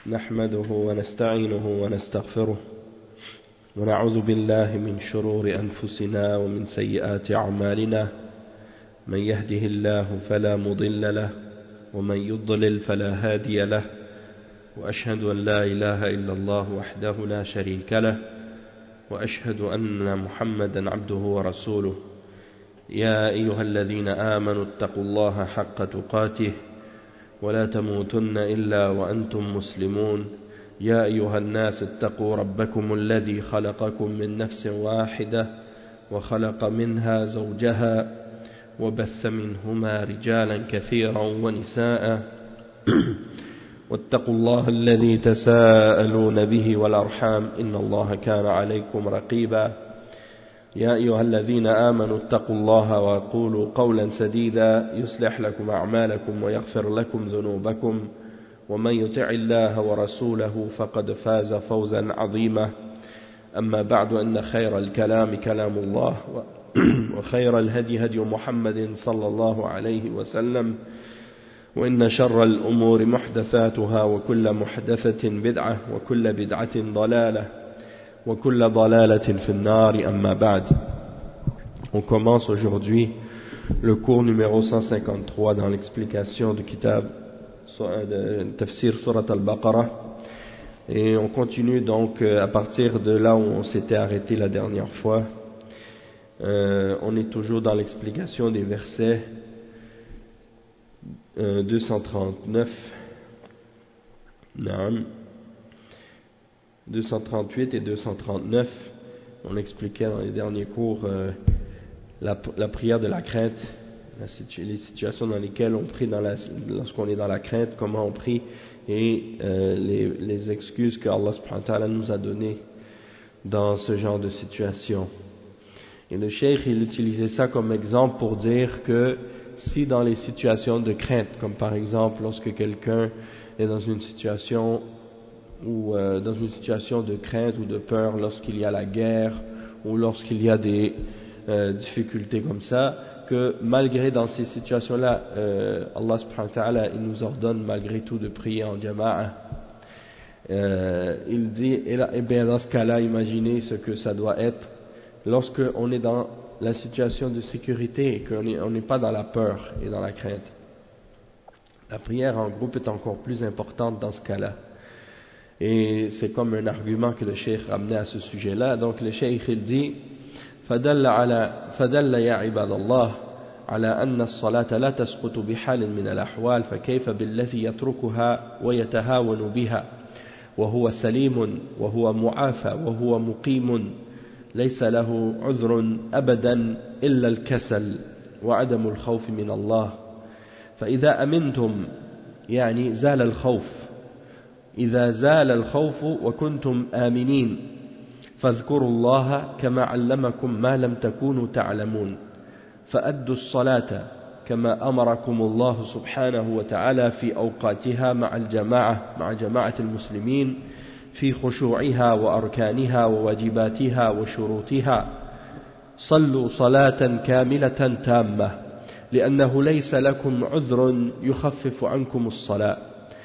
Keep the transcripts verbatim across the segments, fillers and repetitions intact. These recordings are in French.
نحمده ونستعينه ونستغفره ونعوذ بالله من شرور أنفسنا ومن سيئات أعمالنا من يهده الله فلا مضل له ومن يضلل فلا هادي له وأشهد أن لا إله إلا الله وحده لا شريك له وأشهد أن محمدا عبده ورسوله يا أيها الذين آمنوا اتقوا الله حق تقاته ولا تموتن إلا وأنتم مسلمون يا أيها الناس اتقوا ربكم الذي خلقكم من نفس واحدة وخلق منها زوجها وبث منهما رجالا كثيرا ونساء واتقوا الله الذي تساءلون به والأرحام إن الله كان عليكم رقيبا يا أيها الذين آمنوا اتقوا الله وقولوا قولا سديدا يصلح لكم أعمالكم ويغفر لكم ذنوبكم ومن يطع الله ورسوله فقد فاز فوزا عظيما أما بعد أن خير الكلام كلام الله وخير الهدي هدي محمد صلى الله عليه وسلم وإن شر الأمور محدثاتها وكل محدثة بدعة وكل بدعة ضلالة وكل ضلالة في النار أما بعد. On commence aujourd'hui le cours numéro cent cinquante-trois dans l'explication du kitab de Tafsir Surat al-Baqarah et on continue donc à partir de là où on s'était arrêté la dernière fois. Euh, on est toujours dans l'explication des versets euh, deux cent trente-neuf, Naam, deux cent trente-huit et deux cent trente-neuf. On expliquait dans les derniers cours euh, la, la prière de la crainte, la situ- les situations dans lesquelles on prie dans la, lorsqu'on est dans la crainte, comment on prie et euh, les, les excuses que Allah subhanahu wa ta'ala nous a données dans ce genre de situation. Et le cheikh, il utilisait ça comme exemple pour dire que si dans les situations de crainte, comme par exemple lorsque quelqu'un est dans une situation ou euh, dans une situation de crainte ou de peur, lorsqu'il y a la guerre ou lorsqu'il y a des euh, difficultés comme ça, que malgré dans ces situations-là, euh, Allah subhanahu wa ta'ala, il nous ordonne malgré tout de prier en jama'a. Euh, il dit, et, là, et bien dans ce cas-là, imaginez ce que ça doit être lorsque on est dans la situation de sécurité et qu'on n'est on n'est pas dans la peur et dans la crainte. La prière en groupe est encore plus importante dans ce cas-là. Et c'est comme un argument que le cheikh ramenait à ce sujet-là. Donc le cheikh il dit فدل على فدل يا عباد الله على أن الصلاة لا تسقط بحال من الأحوال فكيف بالذي يتركها ويتهاون بها وهو سليم وهو معافى وهو مقيم ليس له عذر أبدا إلا الكسل وعدم الخوف من الله فإذا أمنتم يعني زال الخوف إذا زال الخوف وكنتم آمنين فاذكروا الله كما علمكم ما لم تكونوا تعلمون فأدوا الصلاة كما أمركم الله سبحانه وتعالى في أوقاتها مع الجماعة مع جماعة المسلمين في خشوعها وأركانها وواجباتها وشروطها صلوا صلاة كاملة تامة لأنه ليس لكم عذر يخفف عنكم الصلاة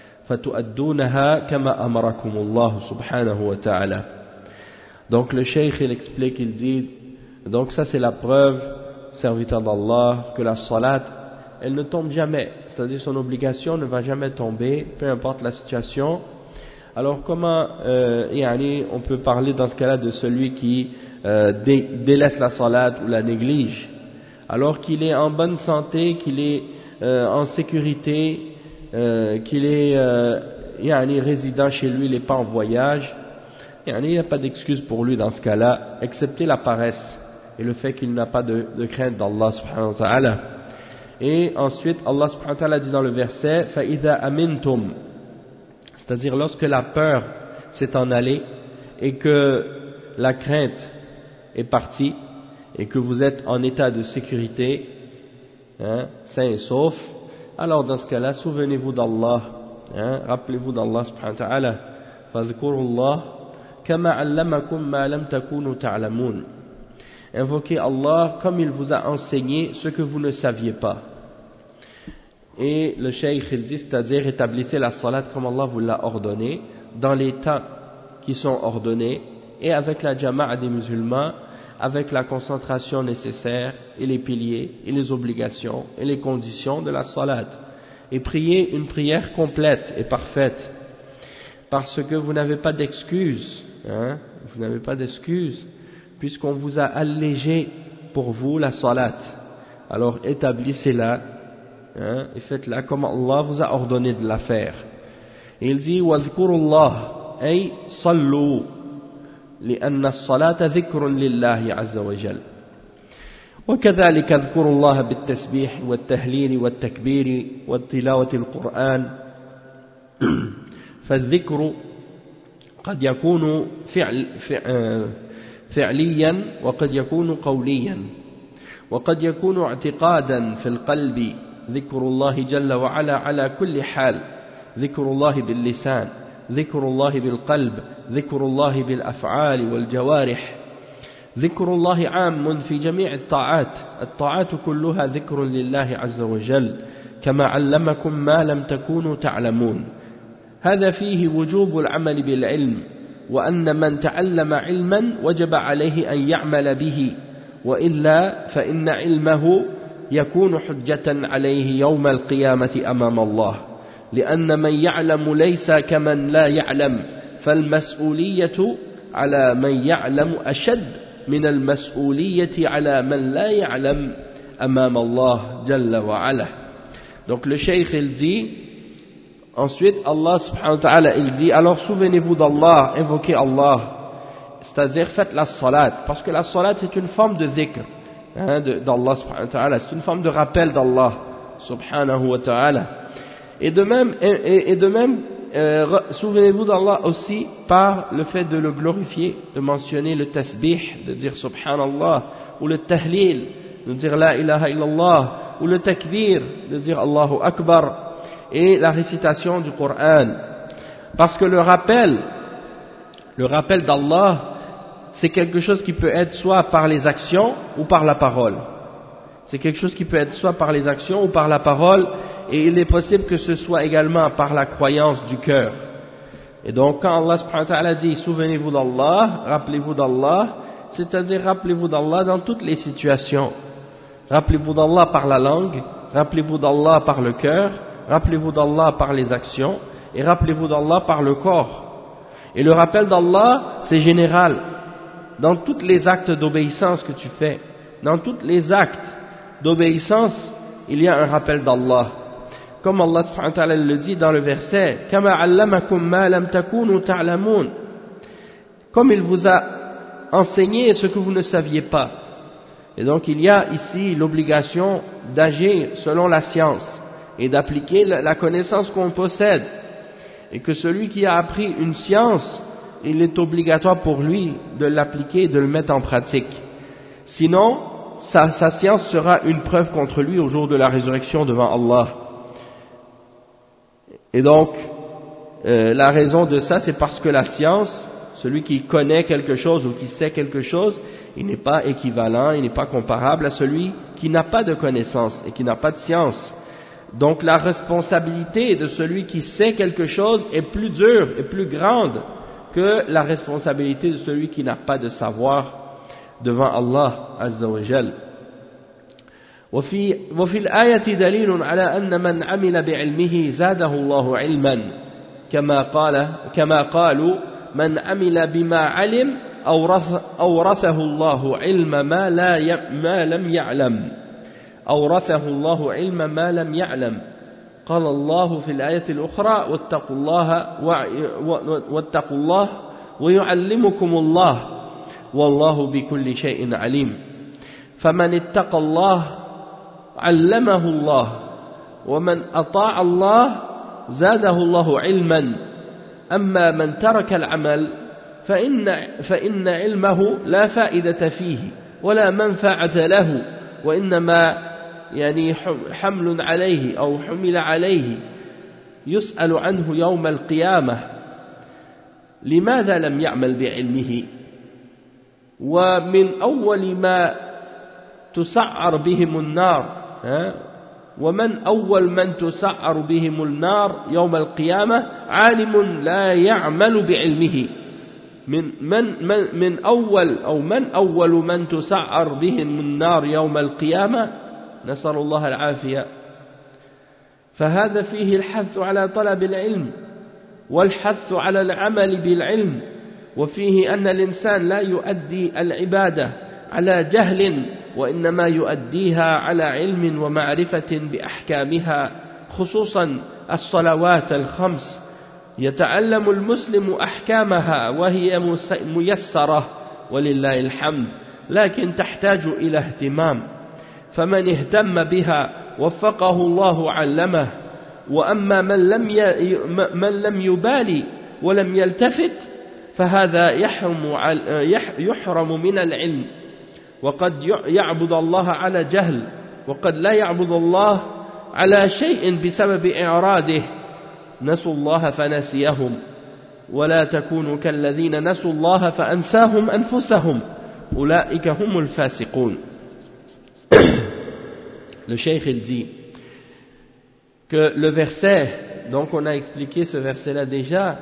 فتؤدونها كما أمركم الله سبحانه وتعالى. Donc le cheikh il explique, il dit, donc ça c'est la preuve, serviteur d'Allah, que la salat, elle ne tombe jamais, c'est-à-dire son obligation ne va jamais tomber, peu importe la situation. Alors comment euh, yani, on peut parler dans ce cas-là de celui qui euh, dé, délaisse la salat ou la néglige, alors qu'il est en bonne santé, qu'il est euh, en sécurité, euh, qu'il est euh, yani, résident chez lui, il n'est pas en voyage. Il n'y a pas d'excuse pour lui dans ce cas-là, excepté la paresse et le fait qu'il n'a pas de, de crainte d'Allah subhanahu wa ta'ala. Et ensuite, Allah subhanahu wa ta'ala dit dans le verset, فَإِذَا أَمِنْتُمْ, c'est-à-dire lorsque la peur s'est en allée et que la crainte est partie et que vous êtes en état de sécurité, hein, sain et sauf, alors dans ce cas-là, souvenez-vous d'Allah, hein, rappelez-vous d'Allah subhanahu wa ta'ala, فَذْكُرُوا اللَّهَ كما علمكم ما لم تكونوا تعلمون. Invoquez Allah comme il vous a enseigné ce que vous ne saviez pas. Et le cheikh il dit, c'est-à-dire établissez la salat comme Allah vous l'a ordonné, dans les temps qui sont ordonnés, et avec la jama'a des musulmans, avec la concentration nécessaire, et les piliers, et les obligations, et les conditions de la salat. Et priez une prière complète et parfaite, parce que vous n'avez pas d'excuse, hein, vous n'avez pas d'excuse, puisqu'on vous a allégé pour vous la salat. Alors établissez-la, hein, et faites-la comme Allah vous a ordonné de la faire. Et il dit وَاذْكُرُوا اللَّهَ أي صلوا لأن الصلاة ذكر لله عز وجل وكذلك اذكروا الله بالتسبيح والتهليل والتكبير والتلاوة القرآن فالذكر قد يكون فعل فعليا وقد يكون قوليا وقد يكون اعتقادا في القلب ذكر الله جل وعلا على كل حال ذكر الله باللسان ذكر الله بالقلب ذكر الله بالأفعال والجوارح ذكر الله عام في جميع الطاعات الطاعات كلها ذكر لله عز وجل كما علمكم ما لم تكونوا تعلمون هذا فيه وجوب العمل بالعلم وأن من تعلم علما وجب عليه أن يعمل به وإلا فإن علمه يكون حجة عليه يوم القيامة أمام الله لأن من يعلم ليس كمن لا يعلم فالمسؤولية على من يعلم أشد من المسؤولية على من لا يعلم أمام الله جل وعلا. Donc le cheikh il dit, ensuite Allah subhanahu wa ta'ala il dit, alors souvenez-vous d'Allah, invoquez Allah, c'est-à-dire faites la salat, parce que la salat c'est une forme de dhikr, hein, d'Allah subhanahu wa ta'ala, c'est une forme de rappel d'Allah subhanahu wa ta'ala. Et de même, et, et de même euh, souvenez-vous d'Allah aussi par le fait de le glorifier, de mentionner le tasbih, de dire subhanallah, ou le tahlil, de dire la ilaha illallah, ou le takbir, de dire Allahu akbar, et la récitation du Coran. Parce que le rappel, le rappel d'Allah, c'est quelque chose qui peut être soit par les actions ou par la parole. C'est quelque chose qui peut être soit par les actions ou par la parole, et il est possible que ce soit également par la croyance du cœur. Et donc quand Allah subhanahu wa ta'ala dit souvenez-vous d'Allah, rappelez-vous d'Allah, c'est-à-dire rappelez-vous d'Allah dans toutes les situations. Rappelez-vous d'Allah par la langue, rappelez-vous d'Allah par le cœur, rappelez-vous d'Allah par les actions, et rappelez-vous d'Allah par le corps. Et le rappel d'Allah, c'est général. Dans tous les actes d'obéissance que tu fais, dans tous les actes d'obéissance, il y a un rappel d'Allah. Comme Allah subhanahu wa ta'ala le dit dans le verset, كَمَا عَلَّمَكُمْ مَا لَمْ تَكُونُوا تَعْلَمُونَ, comme il vous a enseigné ce que vous ne saviez pas. Et donc il y a ici l'obligation d'agir selon la science et d'appliquer la connaissance qu'on possède. Et que celui qui a appris une science, il est obligatoire pour lui de l'appliquer et de le mettre en pratique. Sinon, sa, sa science sera une preuve contre lui au jour de la résurrection devant Allah. Et donc, euh, la raison de ça, c'est parce que la science, celui qui connaît quelque chose ou qui sait quelque chose, il n'est pas équivalent, il n'est pas comparable à celui qui n'a pas de connaissance et qui n'a pas de science. Donc la responsabilité de celui qui sait quelque chose est plus dure et plus grande que la responsabilité de celui qui n'a pas de savoir devant Allah Azza wa Jal. وفي, وفي الآية دليل على أن من عمل بعلمه زاده الله علما كما قال كما قالوا من عمل بما علم أورث أورثه الله علم ما لا ما لم يعلم أورثه الله علم ما لم يعلم قال الله في الآية الأخرى واتقوا الله واتقوا الله ويعلمكم الله والله بكل شيء عليم فمن اتقى الله علمه الله ومن أطاع الله زاده الله علما أما من ترك العمل فإن, فإن علمه لا فائدة فيه ولا منفعة له وإنما يعني حمل عليه أو حمل عليه يسأل عنه يوم القيامة لماذا لم يعمل بعلمه ومن أول ما تسعر بهم النار ومن أول من تسعر بهم النار يوم القيامة عالم لا يعمل بعلمه من من من من أول أو من أول من تسعر بهم النار يوم القيامة نسأل الله العافية. فهذا فيه الحث على طلب العلم والحث على العمل بالعلم، وفيه أن الإنسان لا يؤدي العبادة على جهل وإنما يؤديها على علم ومعرفة بأحكامها، خصوصا الصلوات الخمس يتعلم المسلم أحكامها وهي ميسرة ولله الحمد، لكن تحتاج إلى اهتمام، فمن اهتم بها وفقه الله علمه. وأما من لم من لم يبالي ولم يلتفت فهذا يحرم يحرم من العلم، وقد يعبد الله على جهل، وقد لا يعبد الله على شيء بسبب إعراضه. نسوا الله فنسيهم ولا تكونوا كالذين نسوا الله فأنساهم أنفسهم أولئك هم الفاسقون. Le cheikh il dit que le verset, donc on a expliqué ce verset là déjà,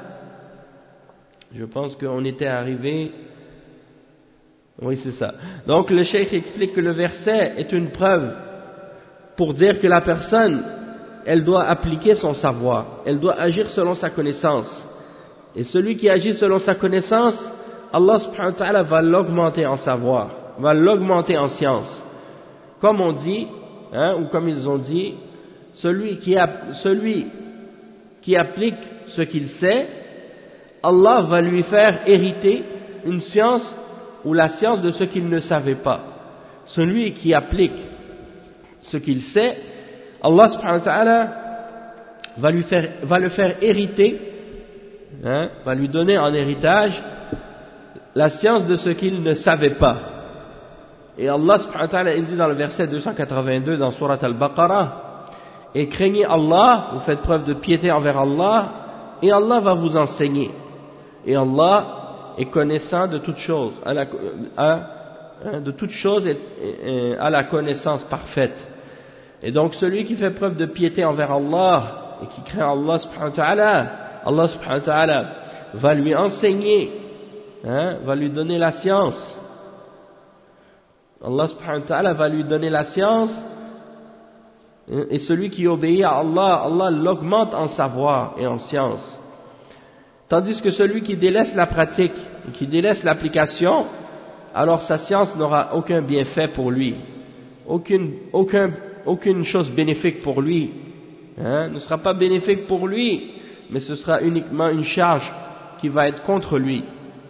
je pense qu'on était arrivé, oui c'est ça, donc le cheikh explique que le verset est une preuve pour dire que la personne elle doit appliquer son savoir, elle doit agir selon sa connaissance, et celui qui agit selon sa connaissance, Allah subhanahu wa ta'ala va l'augmenter en savoir, va l'augmenter en science, comme on dit, hein, ou comme ils ont dit, celui qui, a, celui qui applique ce qu'il sait, Allah va lui faire hériter une science ou la science de ce qu'il ne savait pas. Celui qui applique ce qu'il sait, Allah subhanahu wa ta'ala va lui faire, va le faire hériter, hein, va lui donner en héritage la science de ce qu'il ne savait pas. Et Allah subhanahu wa ta'ala il dit dans le verset deux cent quatre-vingt-deux dans Surat Al-Baqarah, et craignez Allah, vous faites preuve de piété envers Allah, et Allah va vous enseigner. Et Allah est connaissant de toutes choses, à la, à, de toutes choses et, et, à la connaissance parfaite. Et donc celui qui fait preuve de piété envers Allah et qui craint Allah subhanahu wa ta'ala, Allah subhanahu wa ta'ala va lui enseigner, hein, va lui donner la science. Allah subhanahu wa ta'ala va lui donner la science, et celui qui obéit à Allah, Allah l'augmente en savoir et en science. Tandis que celui qui délaisse la pratique et qui délaisse l'application, alors sa science n'aura aucun bienfait pour lui, aucune, aucun, aucune chose bénéfique pour lui, hein, ne sera pas bénéfique pour lui, mais ce sera uniquement une charge qui va être contre lui.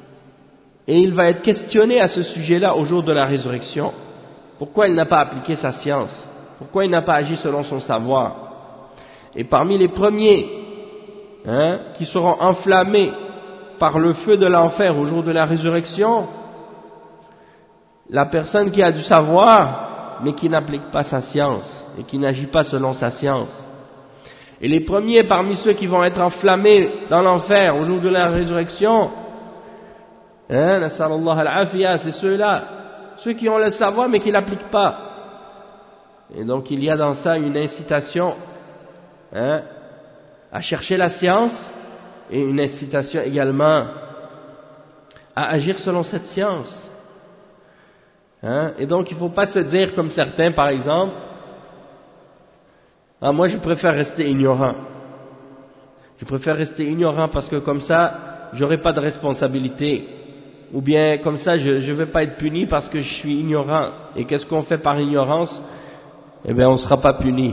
Et il va être questionné à ce sujet-là au jour de la résurrection. Pourquoi il n'a pas appliqué sa science? Pourquoi il n'a pas agi selon son savoir? Et parmi les premiers, hein, qui seront enflammés par le feu de l'enfer au jour de la résurrection, la personne qui a du savoir, mais qui n'applique pas sa science, et qui n'agit pas selon sa science. Et les premiers parmi ceux qui vont être enflammés dans l'enfer au jour de la résurrection, hein, nasallallahu al-afiyah, c'est ceux-là, ceux qui ont le savoir mais qui ne l'appliquent pas. Et donc il y a dans ça une incitation, hein, à chercher la science, et une incitation également à agir selon cette science. Hein, et donc il ne faut pas se dire comme certains par exemple, ah, moi je préfère rester ignorant. Je préfère rester ignorant parce que comme ça, j'aurai pas de responsabilité. Ou bien comme ça, je ne vais pas être puni parce que je suis ignorant. Et qu'est-ce qu'on fait par ignorance? Eh bien, on ne sera pas puni.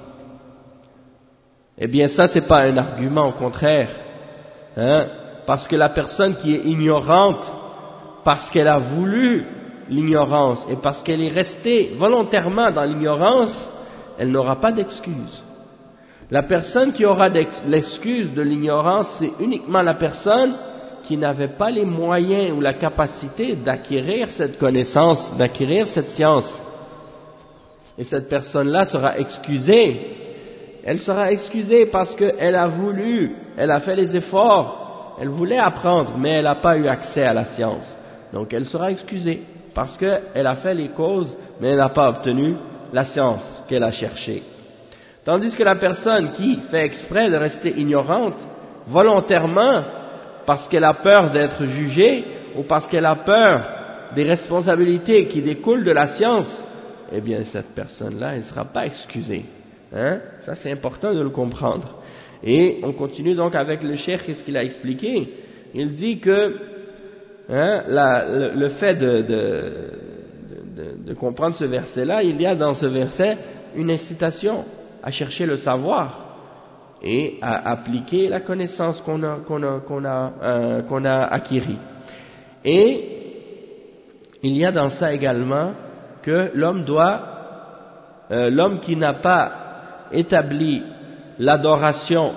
Eh bien, ça, c'est pas un argument, au contraire. Hein? Parce que la personne qui est ignorante, parce qu'elle a voulu l'ignorance et parce qu'elle est restée volontairement dans l'ignorance, elle n'aura pas d'excuse. La personne qui aura l'excuse de l'ignorance, c'est uniquement la personne qui n'avait pas les moyens ou la capacité d'acquérir cette connaissance, d'acquérir cette science. Et cette personne-là sera excusée. Elle sera excusée parce qu'elle a voulu, elle a fait les efforts, elle voulait apprendre, mais elle n'a pas eu accès à la science. Donc elle sera excusée parce qu'elle a fait les causes, mais elle n'a pas obtenu la science qu'elle a cherchée. Tandis que la personne qui fait exprès de rester ignorante, volontairement, parce qu'elle a peur d'être jugée, ou parce qu'elle a peur des responsabilités qui découlent de la science, eh bien cette personne-là, elle ne sera pas excusée. Hein? Ça c'est important de le comprendre. Et on continue donc avec le cheikh, qu'est-ce qu'il a expliqué? Il dit que hein, la, le, le fait de, de, de, de comprendre ce verset-là, il y a dans ce verset une incitation à chercher le savoir et à appliquer la connaissance qu'on a, qu'on a, qu'on a, euh, qu'on a acquérie. Et il y a dans ça également que l'homme doit, euh, l'homme qui n'a pas établi l'adoration,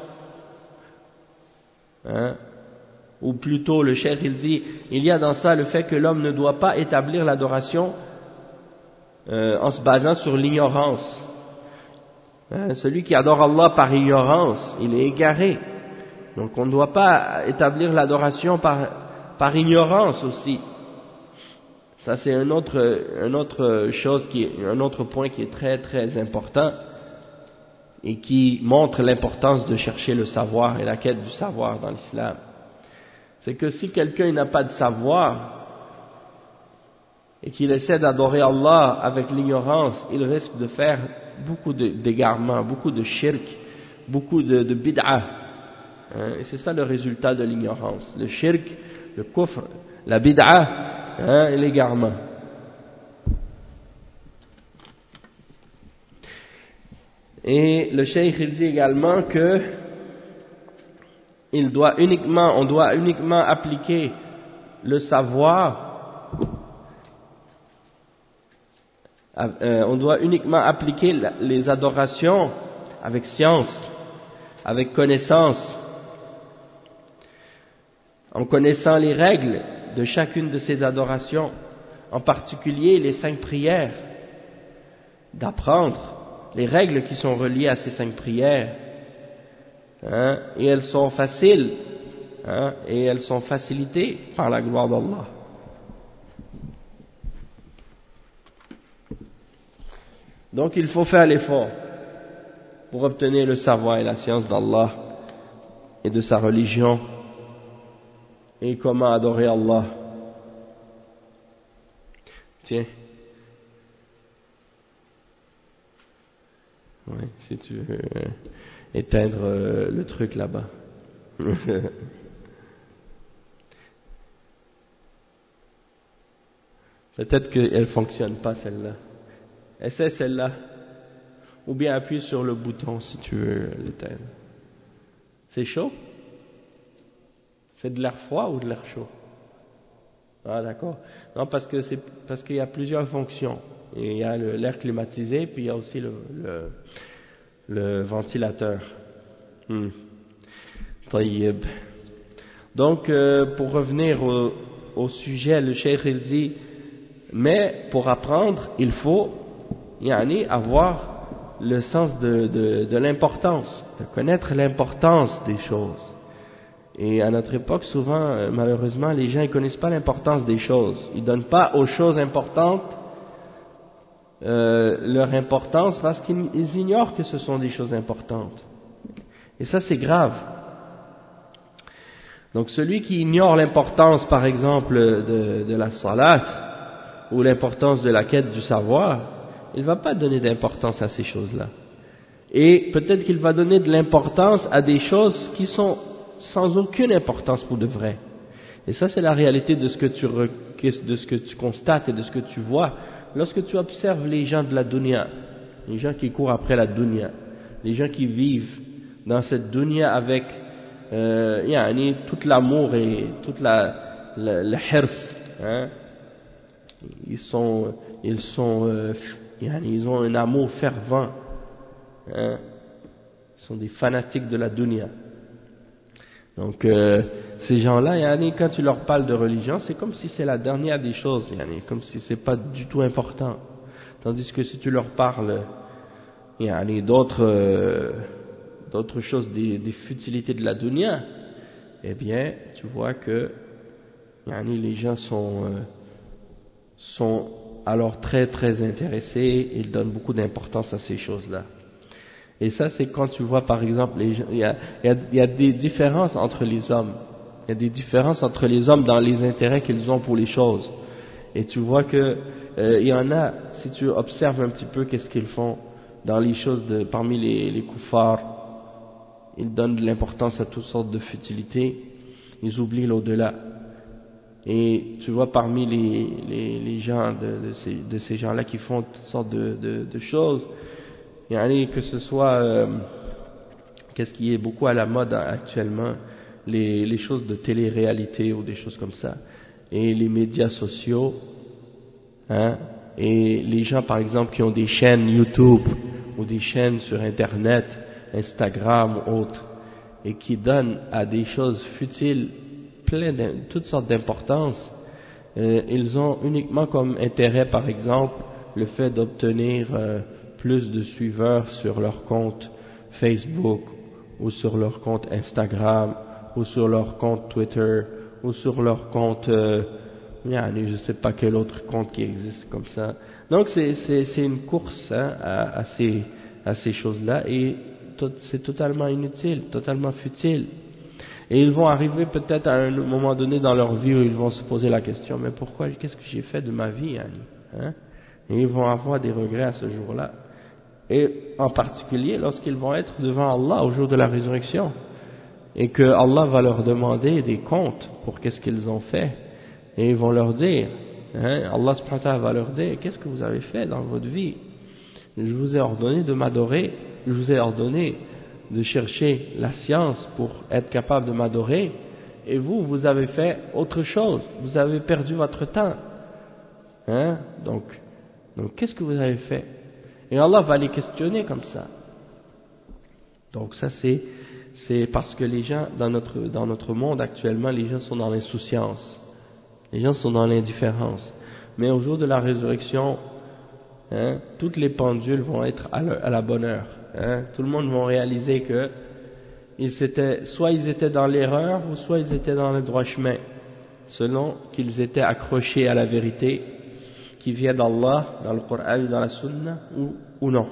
hein, ou plutôt le cheikh il dit, il y a dans ça le fait que l'homme ne doit pas établir l'adoration euh, en se basant sur l'ignorance. Hein, celui qui adore Allah par ignorance, il est égaré. Donc on ne doit pas établir l'adoration par, par ignorance aussi. Ça c'est un autre, un autre chose qui est, un autre point qui est très très important et qui montre l'importance de chercher le savoir et la quête du savoir dans l'islam. C'est que si quelqu'un n'a pas de savoir et qu'il essaie d'adorer Allah avec l'ignorance, il risque de faire beaucoup d'égarements, beaucoup de shirk, beaucoup de, de bid'ah. Hein, et c'est ça le résultat de l'ignorance. Le shirk, le kufr, la bid'ah, hein, et l'égarement. Et le cheikh il dit également que il doit uniquement, on doit uniquement appliquer le savoir, euh, on doit uniquement appliquer la, les adorations avec science, avec connaissance, en connaissant les règles de chacune de ces adorations, en particulier les cinq prières, d'apprendre les règles qui sont reliées à ces cinq prières, hein, et elles sont faciles, hein, et elles sont facilitées par la gloire d'Allah. Donc il faut faire l'effort pour obtenir le savoir et la science d'Allah et de sa religion et comment adorer Allah. Tiens. Ouais, si tu veux euh, éteindre euh, le truc là-bas. Peut-être qu'elle ne fonctionne pas celle-là. Essaie celle-là. Ou bien appuie sur le bouton si tu veux l'éteindre. C'est chaud? C'est de l'air froid ou de l'air chaud? Ah d'accord. Non, parce que c'est parce qu'il y a plusieurs fonctions. Et il y a l'air climatisé, puis il y a aussi le, le, le ventilateur. Hmm. Taïeb. Donc, euh, pour revenir au, au sujet, le cheikh il dit, mais pour apprendre, il faut yani, avoir le sens de, de, de l'importance, de connaître l'importance des choses. Et à notre époque, souvent, malheureusement, les gens ne connaissent pas l'importance des choses. Ils ne donnent pas aux choses importantes Euh, leur importance parce qu'ils ignorent que ce sont des choses importantes. Et ça c'est grave. Donc celui qui ignore l'importance par exemple de, de la salat ou l'importance de la quête du savoir, il ne va pas donner d'importance à ces choses-là. Et peut-être qu'il va donner de l'importance à des choses qui sont sans aucune importance pour de vrai. Et ça c'est la réalité de ce que tu, de ce que tu constates et de ce que tu vois. Lorsque tu observes les gens de la dunya, les gens qui courent après la dunya, les gens qui vivent dans cette dunya avec euh, yani, tout l'amour et toute la, la, la hirs, hein, ils sont, ils sont, euh, yani, ils ont un amour fervent, hein, ils sont des fanatiques de la dunya. Donc euh, ces gens-là, yani, quand tu leur parles de religion, c'est comme si c'est la dernière des choses, yani, comme si c'est pas du tout important. Tandis que si tu leur parles yani, d'autres euh, d'autres choses, des, des futilités de la dunya, eh bien, tu vois que yani, les gens sont euh, sont alors très très intéressés, ils donnent beaucoup d'importance à ces choses-là. Et ça, c'est quand tu vois, par exemple, les gens, il y a, il y a, il y a des différences entre les hommes. Il y a des différences entre les hommes dans les intérêts qu'ils ont pour les choses. Et tu vois que euh, il y en a, si tu observes un petit peu qu'est-ce qu'ils font dans les choses de, parmi les, les koufars, ils donnent de l'importance à toutes sortes de futilités, ils oublient l'au-delà. Et tu vois parmi les, les, les gens de, de ces, de ces gens-là qui font toutes sortes de, de, de choses, il y en a que ce soit, euh, qu'est-ce qui est beaucoup à la mode actuellement, les, les choses de télé-réalité ou des choses comme ça, et les médias sociaux, hein, et les gens par exemple qui ont des chaînes YouTube ou des chaînes sur Internet, Instagram ou autres, et qui donnent à des choses futiles plein de toutes sortes d'importance, euh, ils ont uniquement comme intérêt par exemple le fait d'obtenir euh, plus de suiveurs sur leur compte Facebook ou sur leur compte Instagram ou sur leur compte Twitter ou sur leur compte euh, je ne sais pas quel autre compte qui existe comme ça. Donc c'est c'est c'est une course hein, à, à ces à ces choses-là et tout, c'est totalement inutile, totalement futile. Et ils vont arriver peut-être à un moment donné dans leur vie où ils vont se poser la question, mais pourquoi, qu'est-ce que j'ai fait de ma vie, hein? Et ils vont avoir des regrets à ce jour-là. Et en particulier lorsqu'ils vont être devant Allah au jour de la résurrection. Et que Allah va leur demander des comptes pour qu'est-ce qu'ils ont fait. Et ils vont leur dire, hein, Allah subhanahu wa ta'ala va leur dire, qu'est-ce que vous avez fait dans votre vie? Je vous ai ordonné de m'adorer, je vous ai ordonné de chercher la science pour être capable de m'adorer, et vous, vous avez fait autre chose, vous avez perdu votre temps. Hein? Donc, donc qu'est-ce que vous avez fait? Et Allah va les questionner comme ça. Donc ça c'est, c'est parce que les gens, dans notre, dans notre monde actuellement, les gens sont dans l'insouciance, les gens sont dans l'indifférence. Mais au jour de la résurrection, hein, toutes les pendules vont être à la, à la bonne heure. Hein, tout le monde va réaliser que ils étaient, soit ils étaient dans l'erreur ou soit ils étaient dans le droit chemin, selon qu'ils étaient accrochés à la vérité qui vient d'Allah, dans le Coran et dans la Sunna, ou, ou non.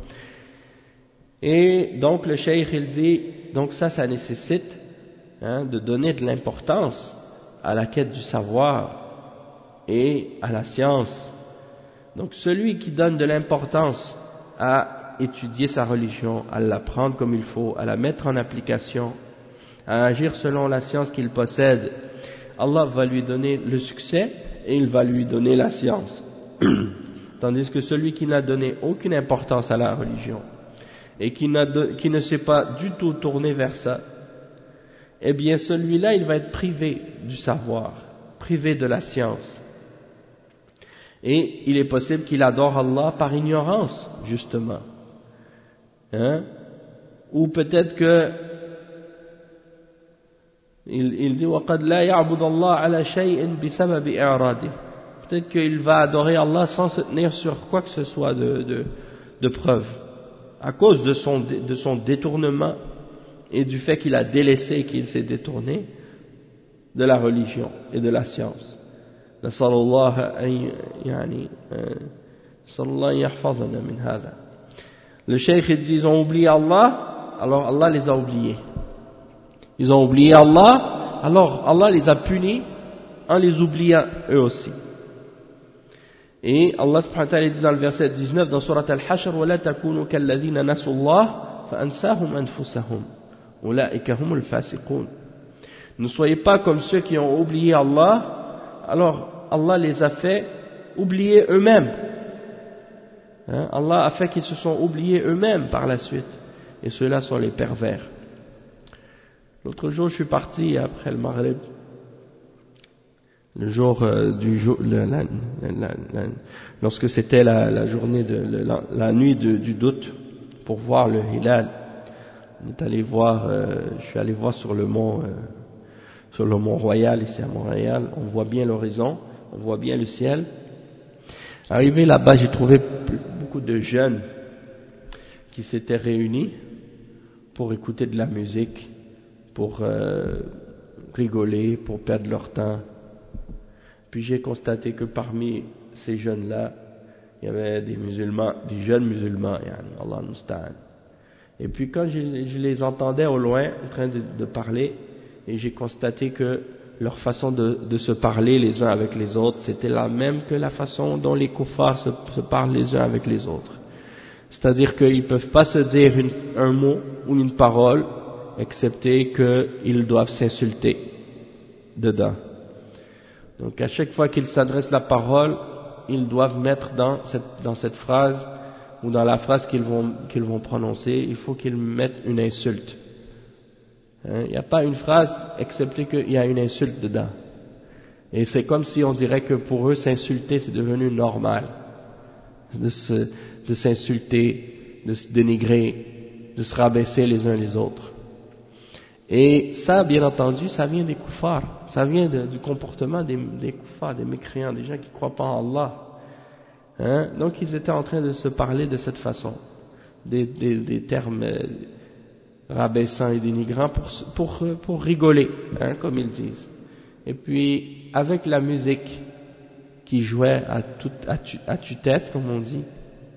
Et donc le cheikh il dit, donc ça, ça nécessite hein, de donner de l'importance à la quête du savoir et à la science. Donc celui qui donne de l'importance à étudier sa religion, à l'apprendre comme il faut, à la mettre en application, à agir selon la science qu'il possède, Allah va lui donner le succès et il va lui donner la science. Tandis que celui qui n'a donné aucune importance à la religion et qui, n'a de, qui ne s'est pas du tout tourné vers ça, eh bien celui-là il va être privé du savoir, privé de la science. Et il est possible qu'il adore Allah par ignorance, justement. Hein? Ou peut-être que il, il dit وَقَدْ لَا يَعْبُدَ اللَّهَ عَلَى شَيْءٍ بِسَبَبِ إِعْرَادِهِ. Peut-être qu'il va adorer Allah sans se tenir sur quoi que ce soit de, de, de preuve, à cause de son, de son détournement et du fait qu'il a délaissé, qu'il s'est détourné de la religion et de la science. نسأل الله أن يعني نسأل الله أن يحفظنا من هذا. Le cheikh il dit ils ont oublié Allah, alors Allah les a oubliés. Ils ont oublié Allah, alors Allah les a punis en les oubliant eux aussi. Et Allah subhanahu wa ta'ala dit dans le verset dix-neuf dans sourate Al-Hashr وَلَا تَكُونُوا كَالَّذِينَ نَسُوا اللَّهَ فَأَنْسَاهُمْ أَنفُسَهُمْ أُولَئِكَ هُمُ الْفَاسِقُونَ. Ne soyez pas comme ceux qui ont oublié Allah, alors Allah les a fait oublier eux-mêmes. Hein? Allah a fait qu'ils se sont oubliés eux-mêmes par la suite. Et ceux-là sont les pervers. L'autre jour, je suis parti après le Maghrib, le jour euh, du jour, le, la, la, la, lorsque c'était la, la journée de la, la nuit de, du doute, pour voir le Hilal. On est allé voir, euh, je suis allé voir sur le mont, euh, sur le mont Royal ici à Montréal. On voit bien l'horizon, on voit bien le ciel. Arrivé là-bas, j'ai trouvé beaucoup de jeunes qui s'étaient réunis pour écouter de la musique, pour euh, rigoler, pour perdre leur temps. Puis j'ai constaté que parmi ces jeunes-là, il y avait des musulmans, des jeunes musulmans, yani, Allah musta'an, Et puis quand je, je les entendais au loin en train de, de parler, et j'ai constaté que leur façon de, de se parler les uns avec les autres, c'était la même que la façon dont les kuffars se, se parlent les uns avec les autres. C'est-à-dire qu'ils ne peuvent pas se dire une, un mot ou une parole, excepté qu'ils doivent s'insulter dedans. Donc à chaque fois qu'ils s'adressent la parole, ils doivent mettre dans cette, dans cette phrase, ou dans la phrase qu'ils vont, qu'ils vont prononcer, il faut qu'ils mettent une insulte. Hein, il n'y a pas une phrase, excepté qu'il y a une insulte dedans. Et c'est comme si on dirait que pour eux, s'insulter, c'est devenu normal. De se, de s'insulter, de se dénigrer, de se rabaisser les uns les autres. Et ça, bien entendu, ça vient des kuffars. Ça vient de, du comportement des, des kuffars, des mécréants, des gens qui ne croient pas en Allah. Hein? Donc ils étaient en train de se parler de cette façon. Des, des, des termes euh, rabaissants et dénigrants pour, pour, pour rigoler, hein, comme ils disent. Et puis, avec la musique qui jouait à, tout, à, tu, à tue-tête, comme on dit,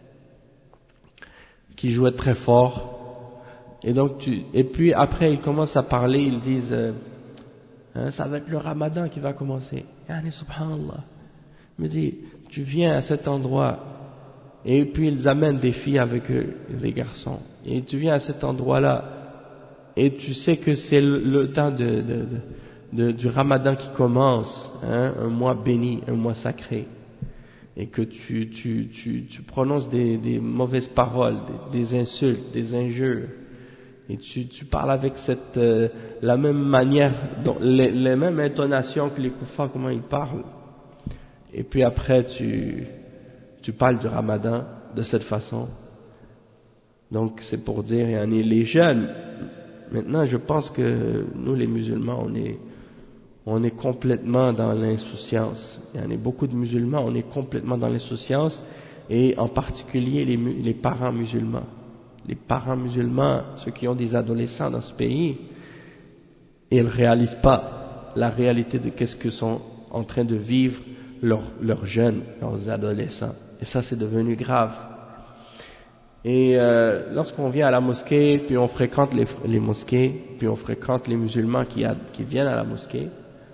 qui jouait très fort. Et donc, tu, et puis après, ils commencent à parler, ils disent, euh, hein, ça va être le ramadan qui va commencer. Yani, subhanallah. Il me dit, tu viens à cet endroit, et puis ils amènent des filles avec eux, des garçons. Et tu viens à cet endroit-là, et tu sais que c'est le, le temps de, de, de, de, du ramadan qui commence, hein, un mois béni, un mois sacré. Et que tu, tu, tu, tu prononces des, des mauvaises paroles, des, des insultes, des injures. Et tu, tu parles avec cette, euh, la même manière, donc, les, les mêmes intonations que les kuffars, comment ils parlent. Et puis après, tu, tu parles du ramadan de cette façon. Donc, c'est pour dire, yani, les jeunes, maintenant, je pense que nous, les musulmans, on est, on est complètement dans l'insouciance. Il y en a beaucoup de musulmans, on est complètement dans l'insouciance, et en particulier les, les parents musulmans. Les parents musulmans, ceux qui ont des adolescents dans ce pays, ils ne réalisent pas la réalité de qu'est-ce que sont en train de vivre leurs, leurs jeunes, leurs adolescents. Et ça, c'est devenu grave. Et euh, lorsqu'on vient à la mosquée, puis on fréquente les, les mosquées, puis on fréquente les musulmans qui, a, qui viennent à la mosquée,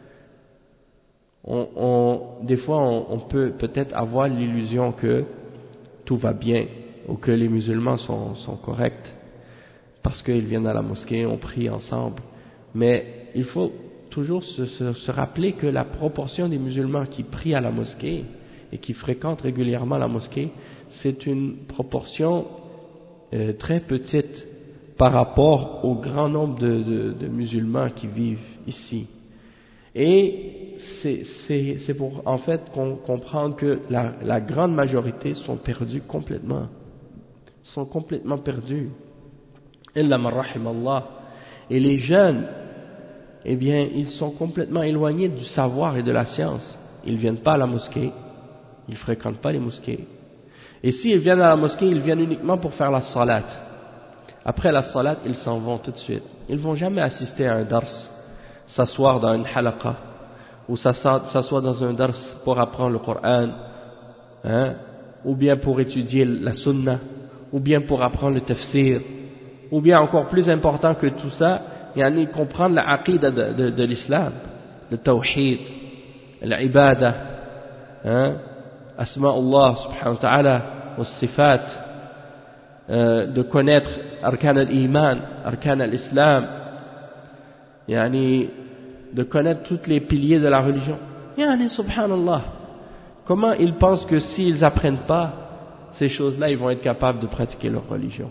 on, on, des fois on, on peut peut-être avoir l'illusion que tout va bien, ou que les musulmans sont, sont corrects, parce qu'ils viennent à la mosquée, on prie ensemble. Mais il faut toujours se, se, se rappeler que la proportion des musulmans qui prient à la mosquée et qui fréquentent régulièrement la mosquée, c'est une proportion euh, très petite par rapport au grand nombre de, de, de musulmans qui vivent ici. Et c'est, c'est, c'est pour en fait qu'on, comprendre que la, la grande majorité sont perdus complètement, sont complètement perdus. Illa man rahim Allah. Et les jeunes, eh bien, ils sont complètement éloignés du savoir et de la science. Ils viennent pas à la mosquée, ils fréquentent pas les mosquées. Et s'ils viennent à la mosquée, ils viennent uniquement pour faire la salat. Après la salat, ils s'en vont tout de suite. Ils vont jamais assister à un dars, s'asseoir dans une halaqa, ou s'asseoir dans un dars pour apprendre le Coran, hein, ou bien pour étudier la sunna, ou bien pour apprendre le tafsir, ou bien encore plus important que tout ça, yani comprendre la aqida de, de, de l'islam, le tawhid, l'ibada, hein, asma'ullah subhanahu wa ta'ala, wa sifat, euh, de connaître arkan al-iman, arkan al-islam, yani de connaître tous les piliers de la religion. Yani subhanallah, comment ils pensent que s'ils n'apprennent pas ces choses-là, ils vont être capables de pratiquer leur religion?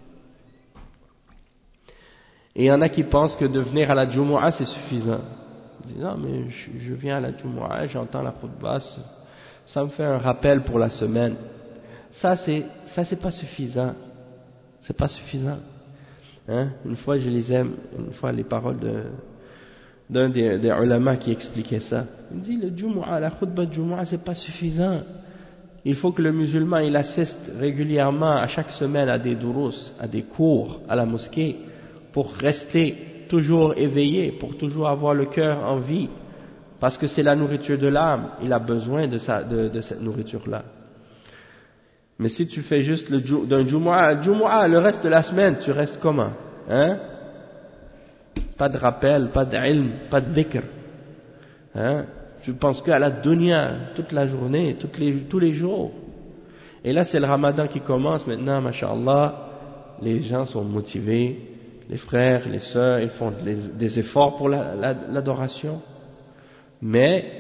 Et il y en a qui pensent que de venir à la Jumu'ah, c'est suffisant. Ils disent, non, mais je, je viens à la Jumu'ah, j'entends la khutbah, ça me fait un rappel pour la semaine. Ça, c'est, ça, c'est pas suffisant. C'est pas suffisant. Hein? Une fois, je lisais, une fois, les paroles de, d'un des, des ulama qui expliquait ça. Il dit, le Jumu'ah, la khutbah de Jumu'ah, c'est pas suffisant. Il faut que le musulman, il assiste régulièrement, à chaque semaine, à des durus, à des cours, à la mosquée, pour rester toujours éveillé, pour toujours avoir le cœur en vie, parce que c'est la nourriture de l'âme, il a besoin de, sa, de, de cette nourriture-là. Mais si tu fais juste le, d'un Jumu'ah, Jumu'ah, le reste de la semaine, tu restes comment? Hein? Pas de rappel, pas d'ilm, pas de dhikr. Hein? Tu penses qu'à la dunya, toute la journée, toutes les, tous les jours. Et là, c'est le ramadan qui commence maintenant, masha'Allah. Les gens sont motivés, les frères, les sœurs, ils font des, des efforts pour la, la, l'adoration. Mais,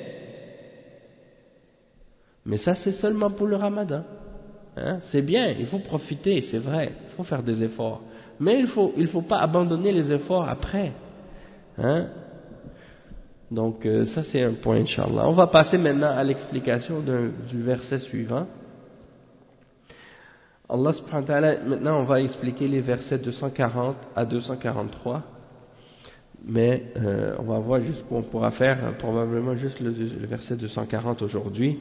mais ça, c'est seulement pour le ramadan. Hein? C'est bien, il faut profiter, c'est vrai, il faut faire des efforts. Mais il faut, il faut pas abandonner les efforts après. Hein? Donc, euh, ça c'est un point, Inch'Allah. On va passer maintenant à l'explication du verset suivant. Allah subhanahu wa ta'ala, maintenant on va expliquer les versets deux cent quarante à deux cent quarante-trois. Mais euh, on va voir jusqu'où on pourra faire, probablement juste le, le verset deux cent quarante aujourd'hui.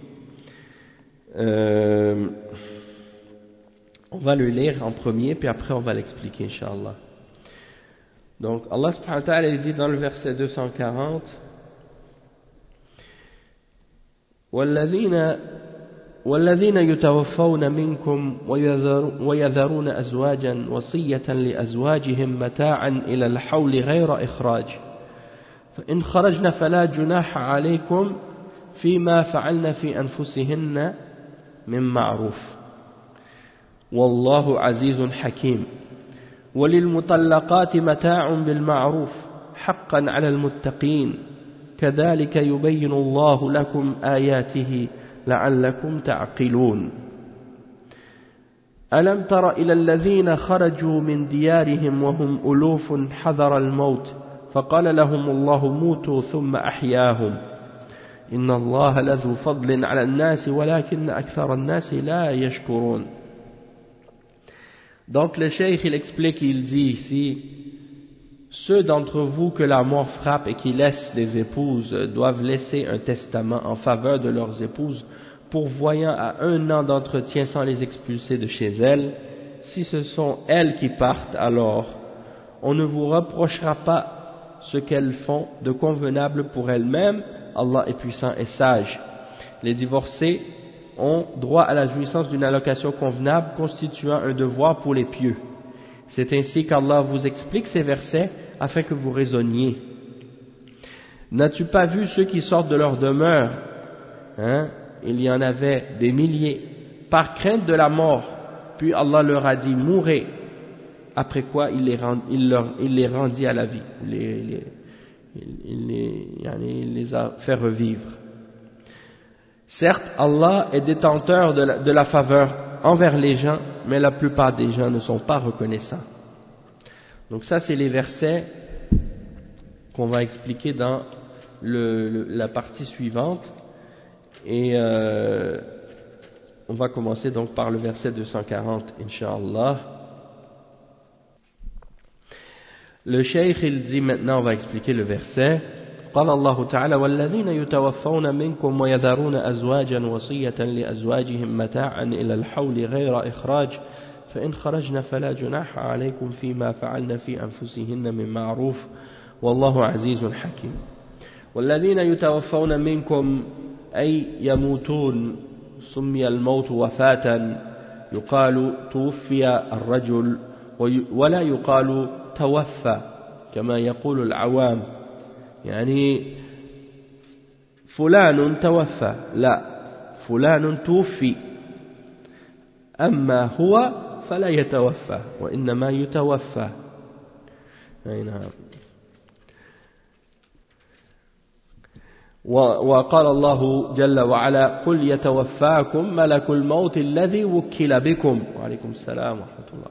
Euh, on va le lire en premier, puis après on va l'expliquer, Inch'Allah. Donc, Allah subhanahu wa ta'ala dit dans le verset deux cent quarante, وَالَّذِينَ والذين يتوفون منكم ويذرون أزواجا وصية لأزواجهم متاعا إلى الحول غير إخراج فإن خرجن فلا جناح عليكم فيما فعلن في أنفسهن من معروف والله عزيز حكيم وللمطلقات متاع بالمعروف حقا على المتقين كذلك يبين الله لكم آياته لعلكم تعقلون ألم تر إلى الذين خرجوا من ديارهم وهم ألوف حذر الموت فقال لهم الله موتوا ثم أحياهم إن الله لذو فضل على الناس ولكن أكثر الناس لا يشكرون. Donc le cheikh il explique, il dit ici, ceux d'entre vous que la mort frappe et qui laissent des épouses doivent laisser un testament en faveur de leurs épouses, pourvoyant à un an d'entretien sans les expulser de chez elles. Si ce sont elles qui partent, alors on ne vous reprochera pas ce qu'elles font de convenable pour elles-mêmes. Allah est puissant et sage. Les divorcés ont droit à la jouissance d'une allocation convenable constituant un devoir pour les pieux. C'est ainsi qu'Allah vous explique ces versets afin que vous raisonniez. N'as-tu pas vu ceux qui sortent de leur demeure, hein? Il y en avait des milliers, par crainte de la mort, puis Allah leur a dit mourez, après quoi il les, rend, il leur, il les rendit à la vie, il les, il les, il les, il les a fait revivre. Certes, Allah est détenteur de la, de la faveur envers les gens, mais la plupart des gens ne sont pas reconnaissants. Donc ça, c'est les versets qu'on va expliquer dans le, le, la partie suivante. Et euh, on va commencer donc par le verset deux cent quarante, Inch'Allah. Le cheikh, il dit maintenant, on va expliquer le verset. قال الله تعالى والذين يتوفون منكم ويذرون أزواجا وصية لأزواجهم متاعا إلى الحول غير إخراج فإن خرجن فلا جناح عليكم فيما فعلن في أنفسهن من معروف والله عزيز حكيم. والذين يتوفون منكم أي يموتون سمي الموت وفاة يقال توفي الرجل ولا يقال توفى كما يقول العوام يعني فلان توفى لا فلان توفي أما هو فلا يتوفى وإنما يتوفى. نعم. وقال الله جل وعلا قل يتوفاكم ملك الموت الذي وكل بكم وعليكم السلام ورحمة الله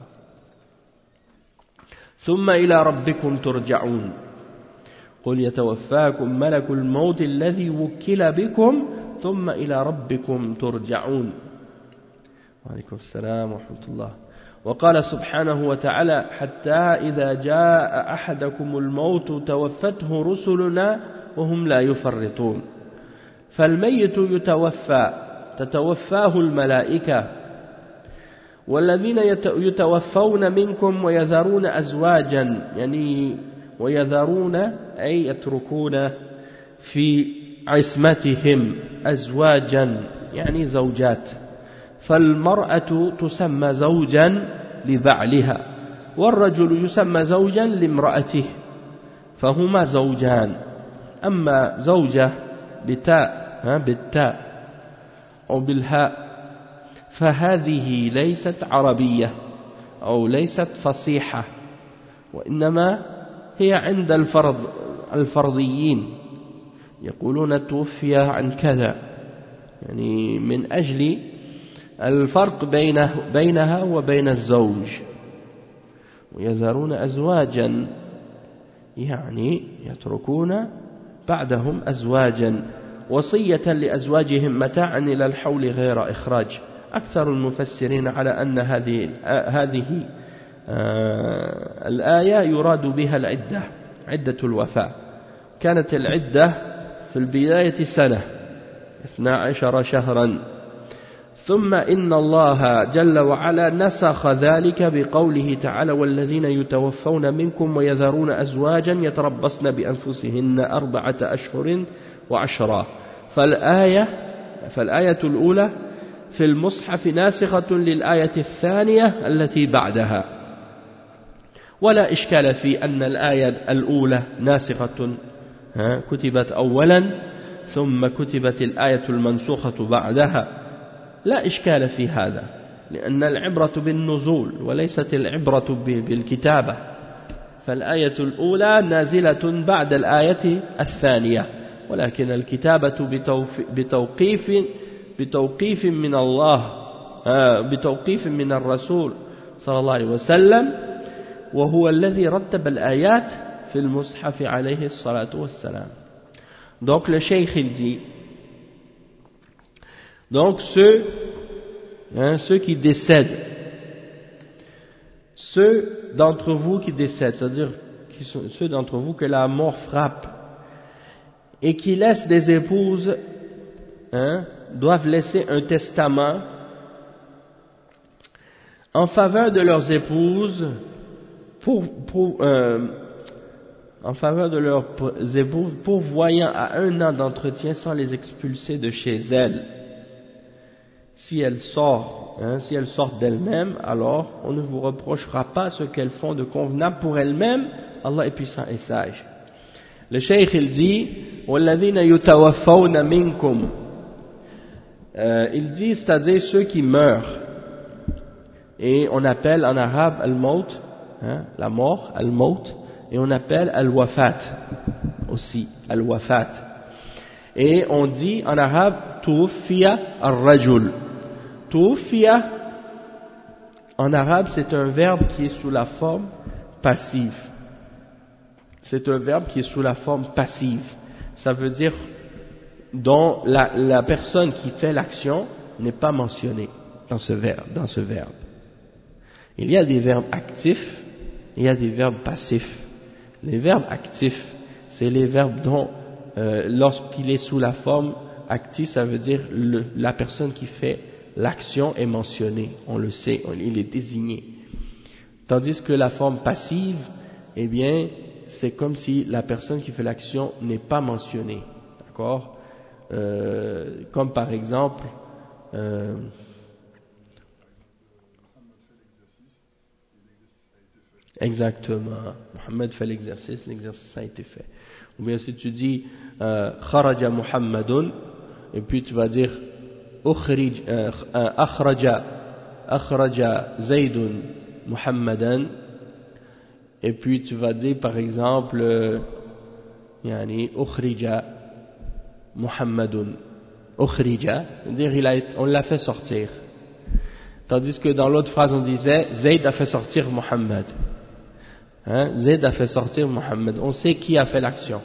ثم إلى ربكم ترجعون. قل يتوفاكم ملك الموت الذي وكل بكم ثم إلى ربكم ترجعون. وعليكم السلام ورحمة الله. وقال سبحانه وتعالى حتى إذا جاء أحدكم الموت توفته رسلنا وهم لا يفرطون. فالميت يتوفى تتوفاه الملائكة والذين يتوفون منكم ويذرون أزواجا يعني ويذرون أي يتركون في عصمتهم أزواجا يعني زوجات فالمرأة تسمى زوجا لبعلها والرجل يسمى زوجا لامرأته فهما زوجان. أما زوجة بتاء بالتاء أو بالهاء فهذه ليست عربية أو ليست فصيحة، وإنما هي عند الفرض الفرضيين يقولون توفي عن كذا، يعني من أجل الفرق بينه بينها وبين الزوج. ويذرون أزواجا يعني يتركون بعدهم أزواجا وصية لأزواجهم متاعا إلى الحول غير إخراج. أكثر المفسرين على أن هذه هذه آه الآية يراد بها العدة، عدة الوفاة. كانت العدة في البداية سنة اثنا عشر شهرا، ثم إن الله جل وعلا نسخ ذلك بقوله تعالى والذين يتوفون منكم ويذرون أزواجا يتربصن بأنفسهن أربعة أشهر وعشرة. فالآية فالآية الأولى في المصحف ناسخة للآية الثانية التي بعدها، ولا إشكال في أن الآية الأولى ناسخة كتبت أولا ثم كتبت الآية المنسوخة بعدها، لا إشكال في هذا، لأن العبرة بالنزول وليست العبرة بالكتابة. فالآية الأولى نازلة بعد الآية الثانية، ولكن الكتابة بتوقيف بتوقيف من الله بتوقيف من الرسول صلى الله عليه وسلم، وهو الذي رتب الآيات في المصحف عليه الصلاة والسلام. Donc le cheikh il dit, donc ceux, hein, ceux qui décèdent, ceux d'entre vous qui décèdent, c'est-à-dire qui sont, ceux d'entre vous que la mort frappe et qui laissent des épouses, hein, doivent laisser un testament en faveur de leurs épouses, pour, pour, euh, en faveur de leurs épouses, pourvoyant à un an d'entretien sans les expulser de chez elles. Si elles sortent, hein, si elles sortent d'elles-mêmes, alors on ne vous reprochera pas ce qu'elles font de convenable pour elles-mêmes. Allah est puissant et sage. Le cheikh il dit, وَالَّذِينَ يُتَوَفَّوْنَ مِنْكُمْ, euh, il dit, c'est-à-dire ceux qui meurent, et on appelle en arabe al-maut, hein, la mort, al-maut, et on appelle al-wafat aussi, al-wafat. Et on dit en arabe tuwfiya ar-rajul. Tuwfiya en arabe c'est un verbe qui est sous la forme passive. C'est un verbe qui est sous la forme passive. Ça veut dire dont la, la personne qui fait l'action n'est pas mentionnée dans ce verbe, dans ce verbe. Il y a des verbes actifs, il y a des verbes passifs. Les verbes actifs, c'est les verbes dont, euh, lorsqu'il est sous la forme active, ça veut dire le, la personne qui fait l'action est mentionnée, on le sait, on, il est désigné. Tandis que la forme passive, eh bien, c'est comme si la personne qui fait l'action n'est pas mentionnée, d'accord, euh, comme par exemple, euh, exactement, Mohammed fait l'exercice, l'exercice a été fait. Ou bien si tu dis euh, kharaja Muhammadun, et puis tu vas dire ukhrij, euh, akhraja akhraja Zaydun Muhammadan, et puis tu vas dire par exemple euh, yani ukhrija Muhammadun, ukhrija, c'est-à-dire il a été, on l'a fait sortir. Tandis que dans l'autre phrase on disait Zayd a fait sortir Muhammad. Hein, Zayd a fait sortir Muhammad. On sait qui a fait l'action.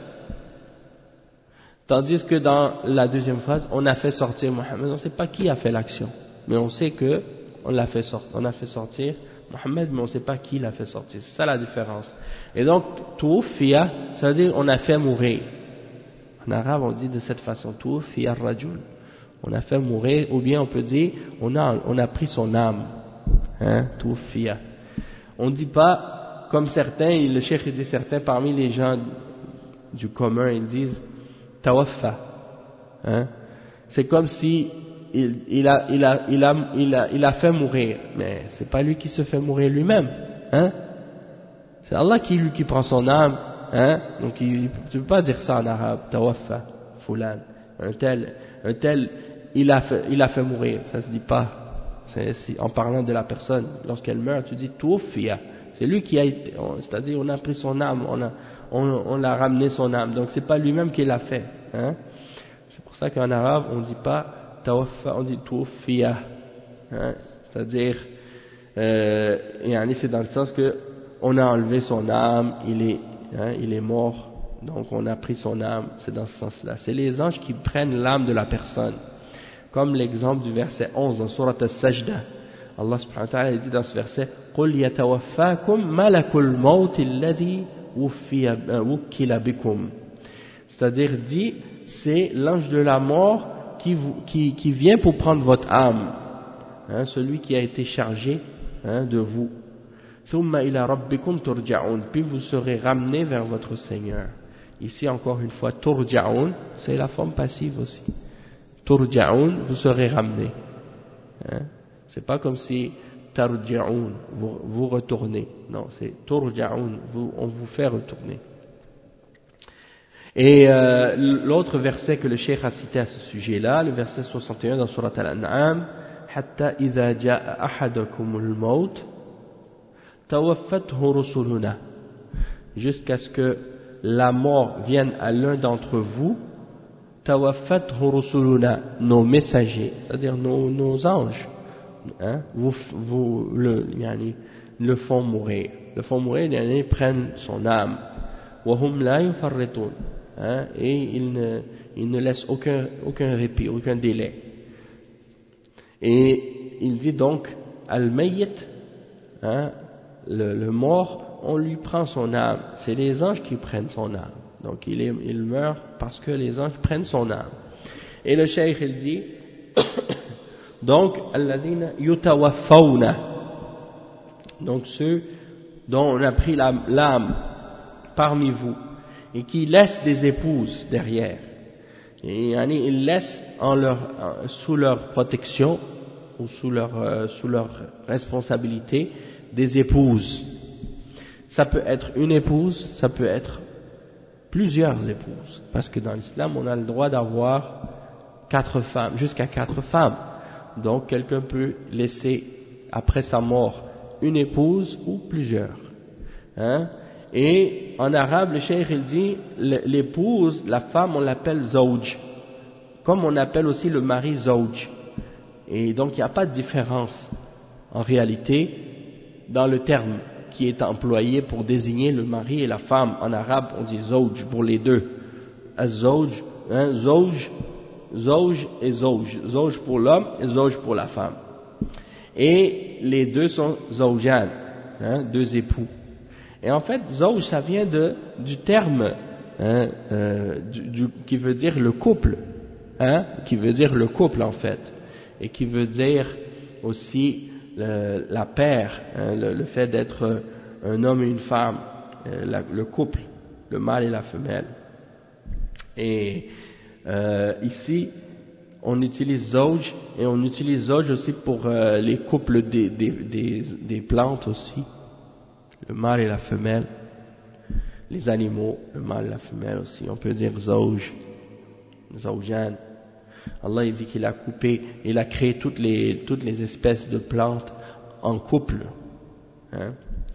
Tandis que dans la deuxième phrase, on a fait sortir Muhammad. On ne sait pas qui a fait l'action, mais on sait que on l'a fait sortir. On a fait sortir Muhammad, mais on ne sait pas qui l'a fait sortir. C'est ça la différence. Et donc, tuwfiya, ça veut dire on a fait mourir. En arabe, on dit de cette façon, tuwfiya rajul. On a fait mourir, ou bien on peut dire, on a, on a pris son âme. Hein, tuwfiya. On ne dit pas, comme certains, le cheikh dit certains parmi les gens du commun, ils disent tawaffa. Hein? C'est comme si il, il, a, il, a, il, a, il, a, il a fait mourir, mais c'est pas lui qui se fait mourir lui-même, hein? C'est Allah qui lui qui prend son âme, hein? Donc il, tu peux pas dire ça en arabe, tawaffa, fulan, un tel, un tel, il a fait, il a fait mourir, ça se dit pas. C'est, c'est, en parlant de la personne, lorsqu'elle meurt, tu dis tuwaffiya. C'est lui qui a été, c'est-à-dire on a pris son âme, on a, on, on l'a ramené son âme. Donc c'est pas lui-même qui l'a fait, hein? C'est pour ça qu'en arabe on dit pas tawaffa, on dit tuwaffiya, hein? C'est-à-dire, euh, et c'est dans le sens que on a enlevé son âme, il est, hein, il est mort, donc on a pris son âme. C'est dans ce sens-là. C'est les anges qui prennent l'âme de la personne. Comme l'exemple du verset onze dans Surat As-Sajda. Allah subhanahu wa ta'ala dit dans ce verset قُلْ يَتَوَفَّاكُمْ مَلَكُ الْمَوْتِ الَّذِي وُكِّلَ بِكُمْ. C'est-à-dire, dit, c'est l'ange de la mort qui, vous, qui, qui vient pour prendre votre âme, hein, celui qui a été chargé, hein, de vous. ثُمَّ إِلَى رَبِّكُمْ تُرْجَعُونَ. Puis vous serez ramenés vers votre Seigneur. Ici encore une fois, تُرْجَعُونَ, c'est la forme passive aussi. Turja'un, vous serez ramenés. Hein? C'est pas comme si tarja'un, vous, vous retournez. Non, c'est turja'un, vous, on vous fait retourner. Et euh, l'autre verset que le cheikh a cité à ce sujet-là, le verset soixante et un dans Surat Al-An'am, Hatta idha ja'a ahadakumul maut, tawaffathu rusuluna. Jusqu'à ce que la mort vienne à l'un d'entre vous, tawaffathu rusuluna, nos messagers, c'est-à-dire nos, nos anges, hein, vous, vous le, yani, le font mourir. Le font mourir, yani, prennent son âme. Wa hum la yufarritun, hein, et ils ne, ils ne laissent aucun, aucun répit, aucun délai. Et il dit donc, al-mayyit, hein, le, le mort, on lui prend son âme. C'est les anges qui prennent son âme. Donc il, est, il meurt parce que les anges prennent son âme. Et le cheikh il dit, donc, alladhina yutawaffawna, donc ceux dont on a pris l'âme parmi vous et qui laissent des épouses derrière. Et ils laissent en leur, sous leur protection ou sous leur, euh, sous leur responsabilité des épouses. Ça peut être une épouse, ça peut être plusieurs épouses, parce que dans l'islam on a le droit d'avoir quatre femmes, jusqu'à quatre femmes. Donc quelqu'un peut laisser après sa mort une épouse ou plusieurs, hein? Et en arabe le cheikh il dit l'épouse, la femme on l'appelle zawj, comme on appelle aussi le mari zawj. Et donc il n'y a pas de différence en réalité dans le terme qui est employé pour désigner le mari et la femme. En arabe, on dit zawj pour les deux. Az-zawj, hein, zawj, zawj et zawj. Zawj pour l'homme et zawj pour la femme. Et les deux sont zawjan, hein, deux époux. Et en fait, zawj, ça vient de, du terme, hein, euh, du, du, qui veut dire le couple, hein, qui veut dire le couple en fait, et qui veut dire aussi Le, la paire, hein, le, le fait d'être un homme et une femme, euh, la, le couple, le mâle et la femelle. Et euh, ici, on utilise zawj, et on utilise zawj aussi pour euh, les couples des, des, des, des plantes aussi, le mâle et la femelle, les animaux, le mâle et la femelle aussi, on peut dire zawj, zawjan. Allah il dit qu'il a coupé, il a créé toutes les, toutes les espèces de plantes en couple. Hein?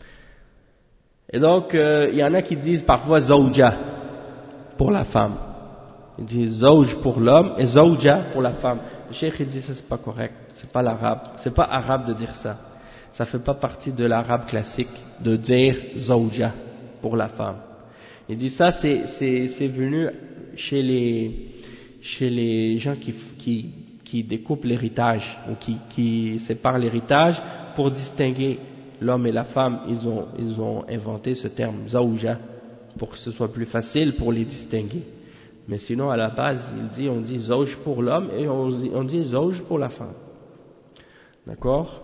Et donc, euh, il y en a qui disent parfois zawja pour la femme. Ils disent zawj pour l'homme et zawja pour la femme. Le cheikh il dit ça c'est pas correct, c'est pas l'arabe, c'est pas arabe de dire ça. Ça fait pas partie de l'arabe classique de dire zawja pour la femme. Il dit ça c'est, c'est, c'est venu chez les chez les gens qui, qui, qui découpent l'héritage ou qui, qui séparent l'héritage pour distinguer l'homme et la femme, ils ont, ils ont inventé ce terme zawja pour que ce soit plus facile pour les distinguer. Mais sinon à la base il dit, on dit zawj pour l'homme et on, on dit zawj pour la femme. D'accord?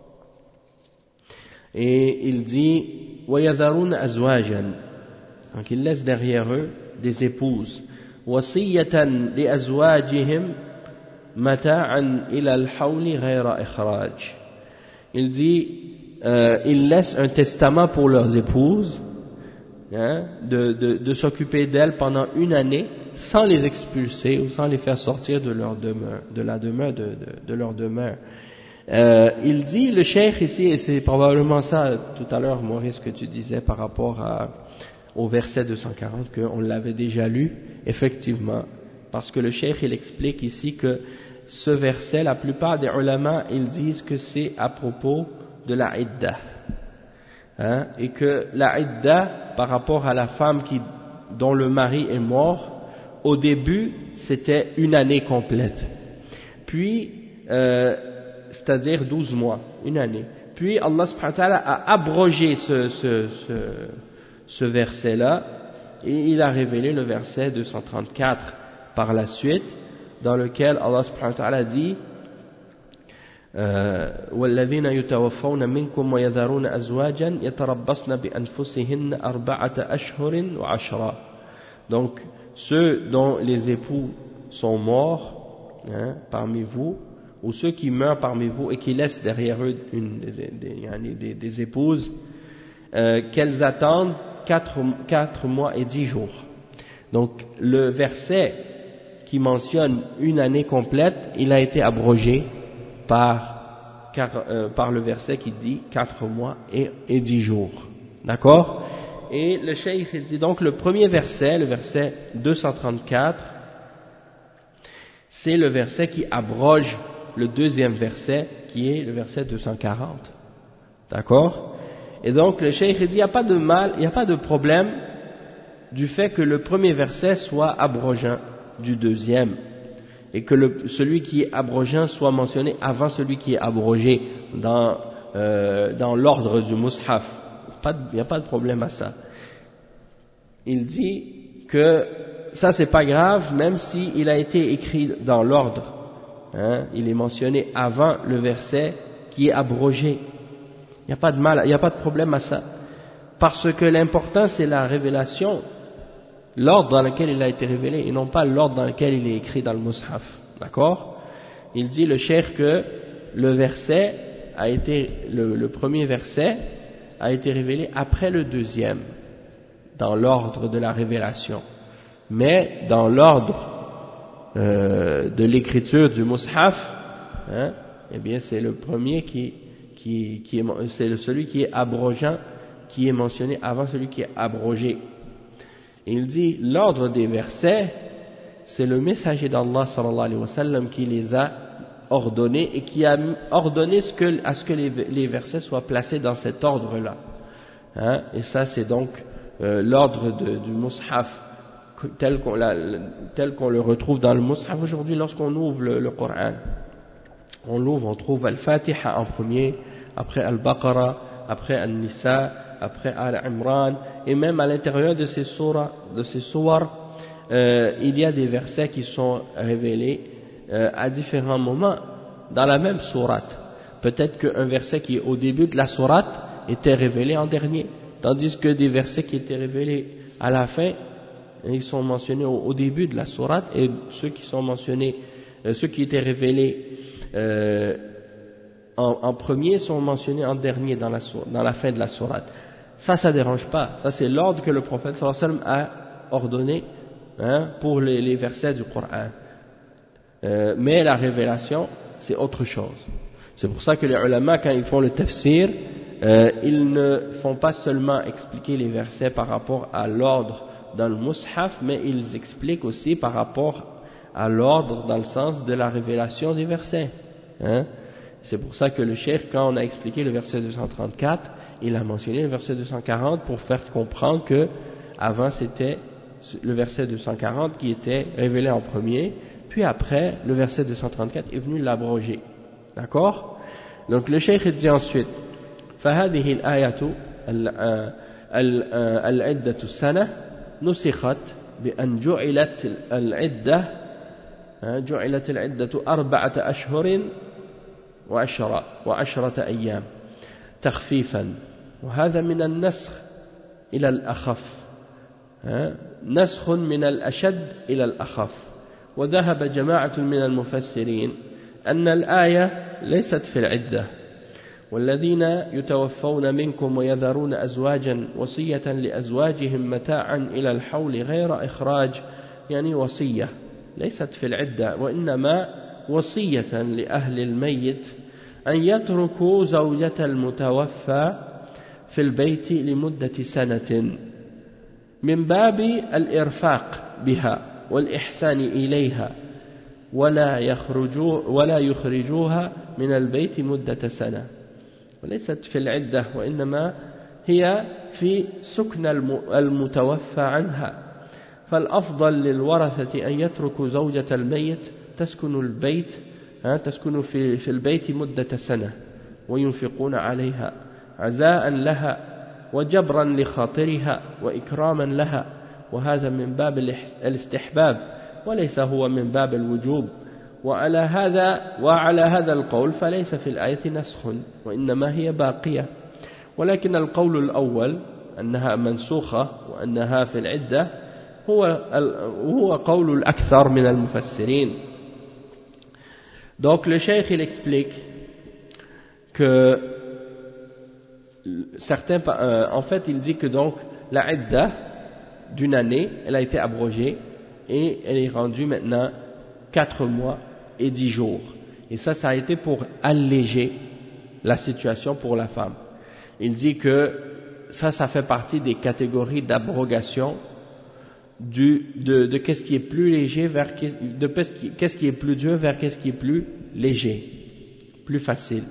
Et il dit وَيَذَرُونَ أَزْوَاجًا, donc il laisse derrière eux des épouses. وصية لأزواجهم mata'an ila al-hawli ghayra ikhraj. Il dit, euh, ils laissent un testament pour leurs épouses, hein, de, de, de s'occuper d'elles pendant une année sans les expulser ou sans les faire sortir de leur demeure, de la demeure de, de, de leur demeure. Euh, il dit, le cheikh ici, et c'est probablement ça tout à l'heure, Maurice, que tu disais par rapport à, au verset deux cent quarante, qu'on l'avait déjà lu, effectivement, parce que le cheikh il explique ici que ce verset, la plupart des ulama, ils disent que c'est à propos de la idda, hein, et que la idda, par rapport à la femme qui, dont le mari est mort, au début, c'était une année complète, puis, euh, c'est-à-dire douze mois, une année. Puis Allah subhanahu wa ta'ala a abrogé ce, ce, ce, ce verset-là, et il a révélé le verset deux cent trente-quatre par la suite, dans lequel Allah subhanahu wa ta'ala dit وَالَّذِينَ يُتَوَفَّوْنَ مِنْكُمْ وَيَذَرُونَ أَزْوَاجًا يَتَرَبَّصْنَ بِأَنفُسِهِنَّ أَرْبَعَةَ أَشْهُرٍ وَعَشْرًا. Donc ceux dont les époux sont morts, hein, parmi vous, ou ceux qui meurent parmi vous et qui laissent derrière eux une, des, des, des, des épouses, euh, qu'elles attendent quatre, quatre mois et dix jours. Donc le verset qui mentionne une année complète, il a été abrogé par, car, euh, par le verset qui dit quatre mois et, et dix jours. D'accord? Et le cheikh il dit donc le premier verset, le verset deux cent trente-quatre, c'est le verset qui abroge le deuxième verset qui est le verset deux cent quarante. D'accord? Et donc le cheikh il dit il n'y a pas de mal, il n'y a pas de problème du fait que le premier verset soit abrogeant du deuxième et que le, celui qui est abrogeant soit mentionné avant celui qui est abrogé dans, euh, dans l'ordre du mushaf. Il n'y a pas de problème à ça. Il dit que ça c'est pas grave même si il a été écrit dans l'ordre, hein, il est mentionné avant le verset qui est abrogé. Il n'y a pas de mal, il n'y a pas de problème à ça, parce que l'important c'est la révélation, l'ordre dans lequel il a été révélé et non pas l'ordre dans lequel il est écrit dans le mushaf. D'accord? Il dit le cheikh que le verset a été, le, le premier verset a été révélé après le deuxième dans l'ordre de la révélation, mais dans l'ordre euh, de l'écriture du mushaf, hein, eh bien c'est le premier qui, qui, qui est, c'est celui qui est abrogeant qui est mentionné avant celui qui est abrogé. Il dit l'ordre des versets, c'est le messager d'Allah sallallahu alayhi wa sallam qui les a ordonnés et qui a ordonné ce que, à ce que les, les versets soient placés dans cet ordre-là. Hein, et ça c'est donc euh, l'ordre de, du mushaf tel qu'on, la, tel qu'on le retrouve dans le mushaf aujourd'hui lorsqu'on ouvre le, le Coran. On l'ouvre, on trouve Al-Fatiha en premier, après Al-Baqarah, après Al-Nisa, après Al-Imran, et même à l'intérieur de ces surahs, de ces surahs, euh, il y a des versets qui sont révélés euh, à différents moments dans la même sourate. Peut-être qu'un verset qui est au début de la sourate était révélé en dernier, tandis que des versets qui étaient révélés à la fin, ils sont mentionnés au, au début de la sourate, et ceux qui sont mentionnés, euh, ceux qui étaient révélés euh, en, en premier sont mentionnés en dernier dans la, dans la fin de la sourate. Ça, ça dérange pas. Ça, c'est l'ordre que le prophète sallallahu alayhi wa sallam a ordonné, hein, pour les, les versets du Coran. Euh, mais la révélation, c'est autre chose. C'est pour ça que les ulama, quand ils font le tafsir, euh, ils ne font pas seulement expliquer les versets par rapport à l'ordre dans le mushaf, mais ils expliquent aussi par rapport à l'ordre dans le sens de la révélation des versets. Hein. C'est pour ça que le cheikh, quand on a expliqué le verset deux cent trente-quatre, il a mentionné le verset deux cent quarante pour faire comprendre que avant c'était le verset deux cent quarante qui était révélé en premier, puis après le verset deux cent trente-quatre est venu l'abroger. D'accord? Donc le cheikh dit ensuite فهذه الآية العدة السنة نسخت بأن جعلت العدة جعلت العدة أربعة أشهر وعشرة وعشرة أيام تخفيفا وهذا من النسخ إلى الأخف نسخ من الأشد إلى الأخف وذهب جماعة من المفسرين أن الآية ليست في العدة والذين يتوفون منكم ويذرون أزواجا وصية لأزواجهم متاعا إلى الحول غير إخراج يعني وصية ليست في العدة وإنما وصية لأهل الميت أن يتركوا زوجة المتوفى في البيت لمدة سنة من باب الإرفاق بها والإحسان إليها ولا يخرجوا ولا يخرجوها من البيت مدة سنة وليست في العدة وإنما هي في سكن المتوفى عنها فالأفضل للورثة أن يتركوا زوجة الميت تسكن البيت تسكن في في البيت مدة سنة وينفقون عليها عزاء لها وجبرا لخاطرها وإكراما لها وهذا من باب الاستحباب وليس هو من باب الوجوب وعلى هذا وعلى هذا القول فليس في الآية نسخ وإنما هي باقية ولكن القول الأول أنها منسوخة وأنها في العدة هو هو قول الأكثر من المفسرين. Donc le cheikh il explique que certains euh, en fait il dit que donc la idda d'une année elle a été abrogée et elle est rendue maintenant quatre mois et dix jours et ça ça a été pour alléger la situation pour la femme. Il dit que ça ça fait partie des catégories d'abrogation du, de, de qu'est-ce qui est plus léger vers de qu'est-ce qui est plus dur vers qu'est-ce qui est plus léger, plus facile.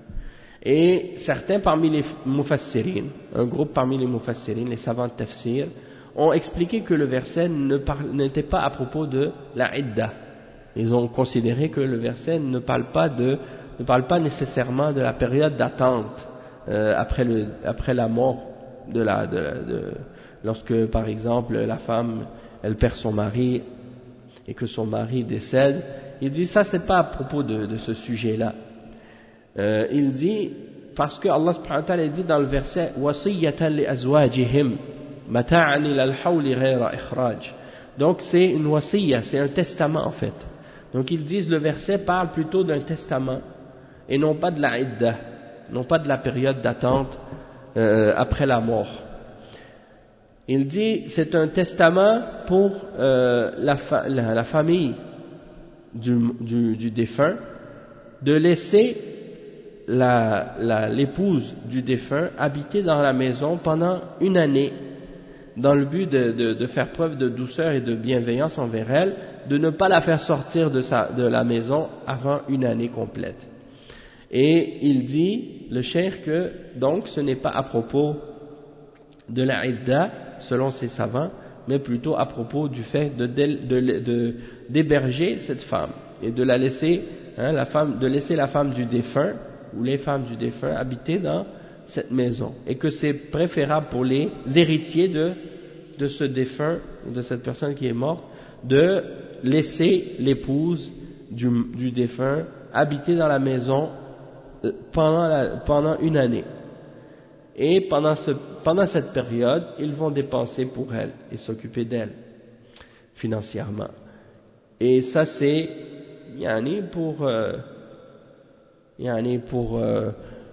Et certains parmi les mufassirin, un groupe parmi les mufassirin, les savants de tafsir, ont expliqué que le verset ne parle, n'était pas à propos de la idda. Ils ont considéré que le verset ne parle pas de, ne parle pas nécessairement de la période d'attente euh, après le, après la mort de la, de, de lorsque par exemple la femme elle perd son mari et que son mari décède, il dit ça c'est pas à propos de, de ce sujet-là. Euh, il dit parce que Allah subhanahu wa ta'ala dit dans le verset wasiyatan li azwajihim mata'an ila al-hawli ghayra ikhraj. Donc c'est une wasiya, c'est un testament en fait. Donc ils disent le verset parle plutôt d'un testament et non pas de la idda, non pas de la période d'attente euh, après la mort. Il dit c'est un testament pour euh, la, fa la, la famille du, du, du défunt de laisser l'épouse du défunt habiter dans la maison pendant une année dans le but de, de, de faire preuve de douceur et de bienveillance envers elle, de ne pas la faire sortir de, sa, de la maison avant une année complète. Et il dit, le cheikh, que donc ce n'est pas à propos de la idda, selon ses savants, mais plutôt à propos du fait de, de, de, de, d'héberger cette femme et de la laisser, hein, la femme, de laisser la femme du défunt ou les femmes du défunt habiter dans cette maison, et que c'est préférable pour les héritiers de, de ce défunt ou de cette personne qui est morte de laisser l'épouse du, du défunt habiter dans la maison pendant, la, pendant une année. Et pendant, ce, pendant cette période, ils vont dépenser pour elle et s'occuper d'elle financièrement. Et ça c'est yani pour, euh, yani pour euh,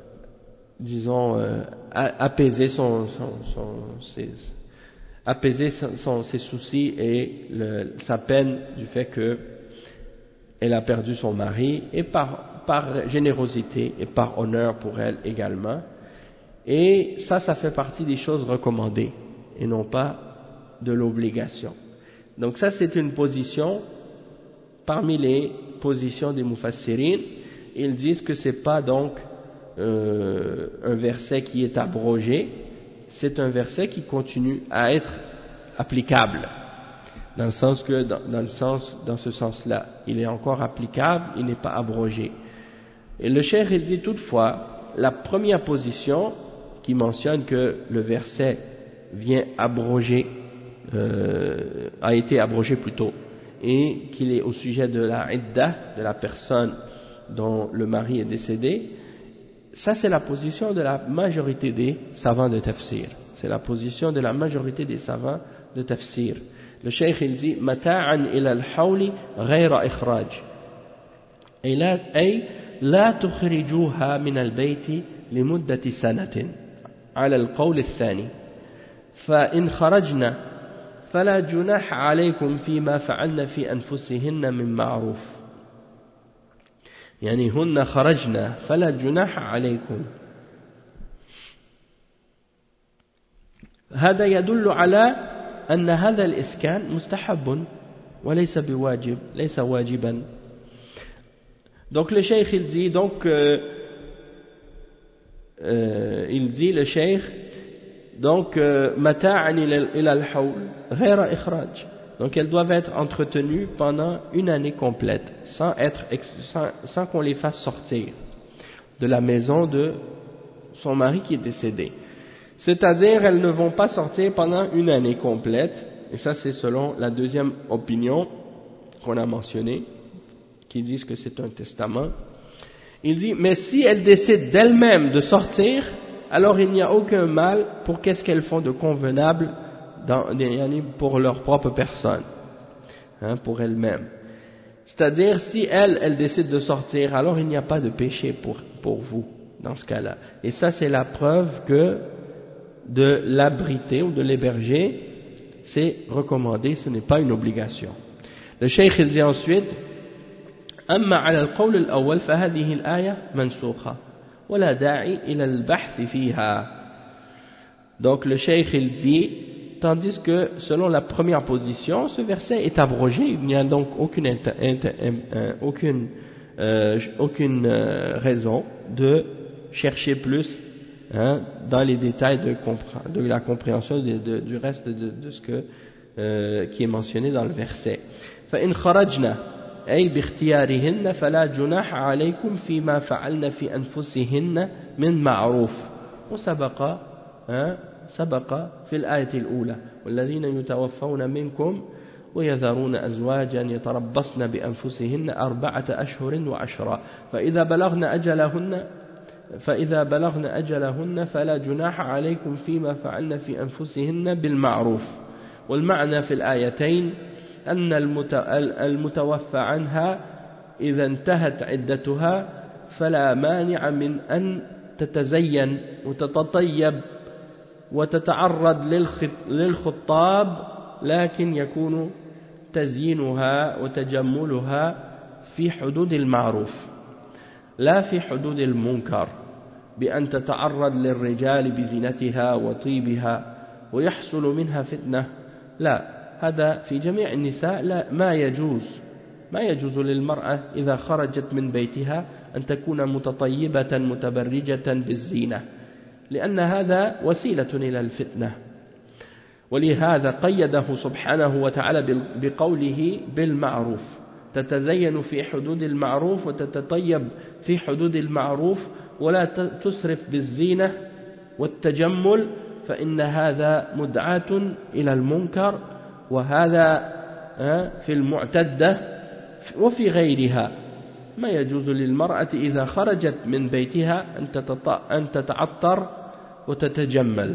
disons euh, apaiser son, son, son ses, apaiser son, son, ses soucis et le, sa peine du fait que elle a perdu son mari, et par, par générosité et par honneur pour elle également. Et ça, ça fait partie des choses recommandées et non pas de l'obligation. Donc ça, c'est une position parmi les positions des mufassirin. Ils disent que c'est pas donc euh, un verset qui est abrogé, c'est un verset qui continue à être applicable, dans le sens que dans, dans le sens dans ce sens-là, il est encore applicable, il n'est pas abrogé. Et le cheikh il dit toutefois, la première position qui mentionne que le verset vient abroger, euh, a été abrogé plutôt, et qu'il est au sujet de la idda, de la personne dont le mari est décédé, ça c'est la position de la majorité des savants de tafsir. C'est la position de la majorité des savants de tafsir. Le cheikh il dit mata'an ila al-hawli ghayra ikhraj ay la ay la tukhrijuha min al-bayt limuddati sanatin ala al-qawl ath-thani fa in kharajna fala junah alaykum fima fa'alna fi anfusihinna min ma'ruf يعني هن خرجنا فلا جناح عليكم. هذا يدل على أن هذا الإسكان مستحب وليس بواجب ليس واجبا. Donc le cheikh il dit donc euh, euh, il dit le cheikh donc mata'an ila al-hawl ghayra ikhraj. Donc elles doivent être entretenues pendant une année complète, sans, être, sans, sans qu'on les fasse sortir de la maison de son mari qui est décédé. C'est-à-dire, elles ne vont pas sortir pendant une année complète, et ça c'est selon la deuxième opinion qu'on a mentionnée, qui disent que c'est un testament. Il dit, mais si elles décident d'elles-mêmes de sortir, alors il n'y a aucun mal pour qu'est-ce qu'elles font de convenable dans, pour leur propre personne, hein, pour elles-mêmes. C'est-à-dire, si elles, elles décident de sortir, alors il n'y a pas de péché pour, pour vous, dans ce cas-là. Et ça, c'est la preuve que de l'abriter ou de l'héberger, c'est recommandé, ce n'est pas une obligation. Le cheikh, il dit ensuite, أما على القول الأول فهذه الآية منسوخة ولا داعي إلى البحث فيها. Donc le cheikh, il dit, tandis que selon la première position, ce verset est abrogé, il n'y a donc aucune, inter, inter, euh, aucune, euh, aucune euh, raison de chercher plus hein, dans les détails de, de la compréhension de, de, du reste de, de ce que, euh, qui est mentionné dans le verset. فإن خرجنا أي باختيارهن فلا جناح عليكم فيما فعلن في أنفسهن من معروف. وسبق hein, سبق في الآية الأولى والذين يتوفون منكم ويذرون أزواجا يتربصن بأنفسهن أربعة أشهر وعشرا فإذا بلغن أجلهن فإذا بلغن أجلهن فلا جناح عليكم فيما فعلن في أنفسهن بالمعروف. والمعنى في الآيتين أن المتوفى عنها إذا انتهت عدتها فلا مانع من أن تتزين وتتطيب وتتعرض للخطاب لكن يكون تزيينها وتجملها في حدود المعروف لا في حدود المنكر بأن تتعرض للرجال بزينتها وطيبها ويحصل منها فتنة. لا، هذا في جميع النساء لا ما يجوز ما يجوز للمرأة إذا خرجت من بيتها أن تكون متطيبة متبرجة بالزينة لأن هذا وسيلة إلى الفتنة. ولهذا قيده سبحانه وتعالى بقوله بالمعروف تتزين في حدود المعروف وتتطيب في حدود المعروف ولا تسرف بالزينة والتجمل فإن هذا مدعاة إلى المنكر وهذا في المعتدة وفي غيرها. ما يجوز للمرأة إذا خرجت من بيتها أن تتعطر وتتجمل.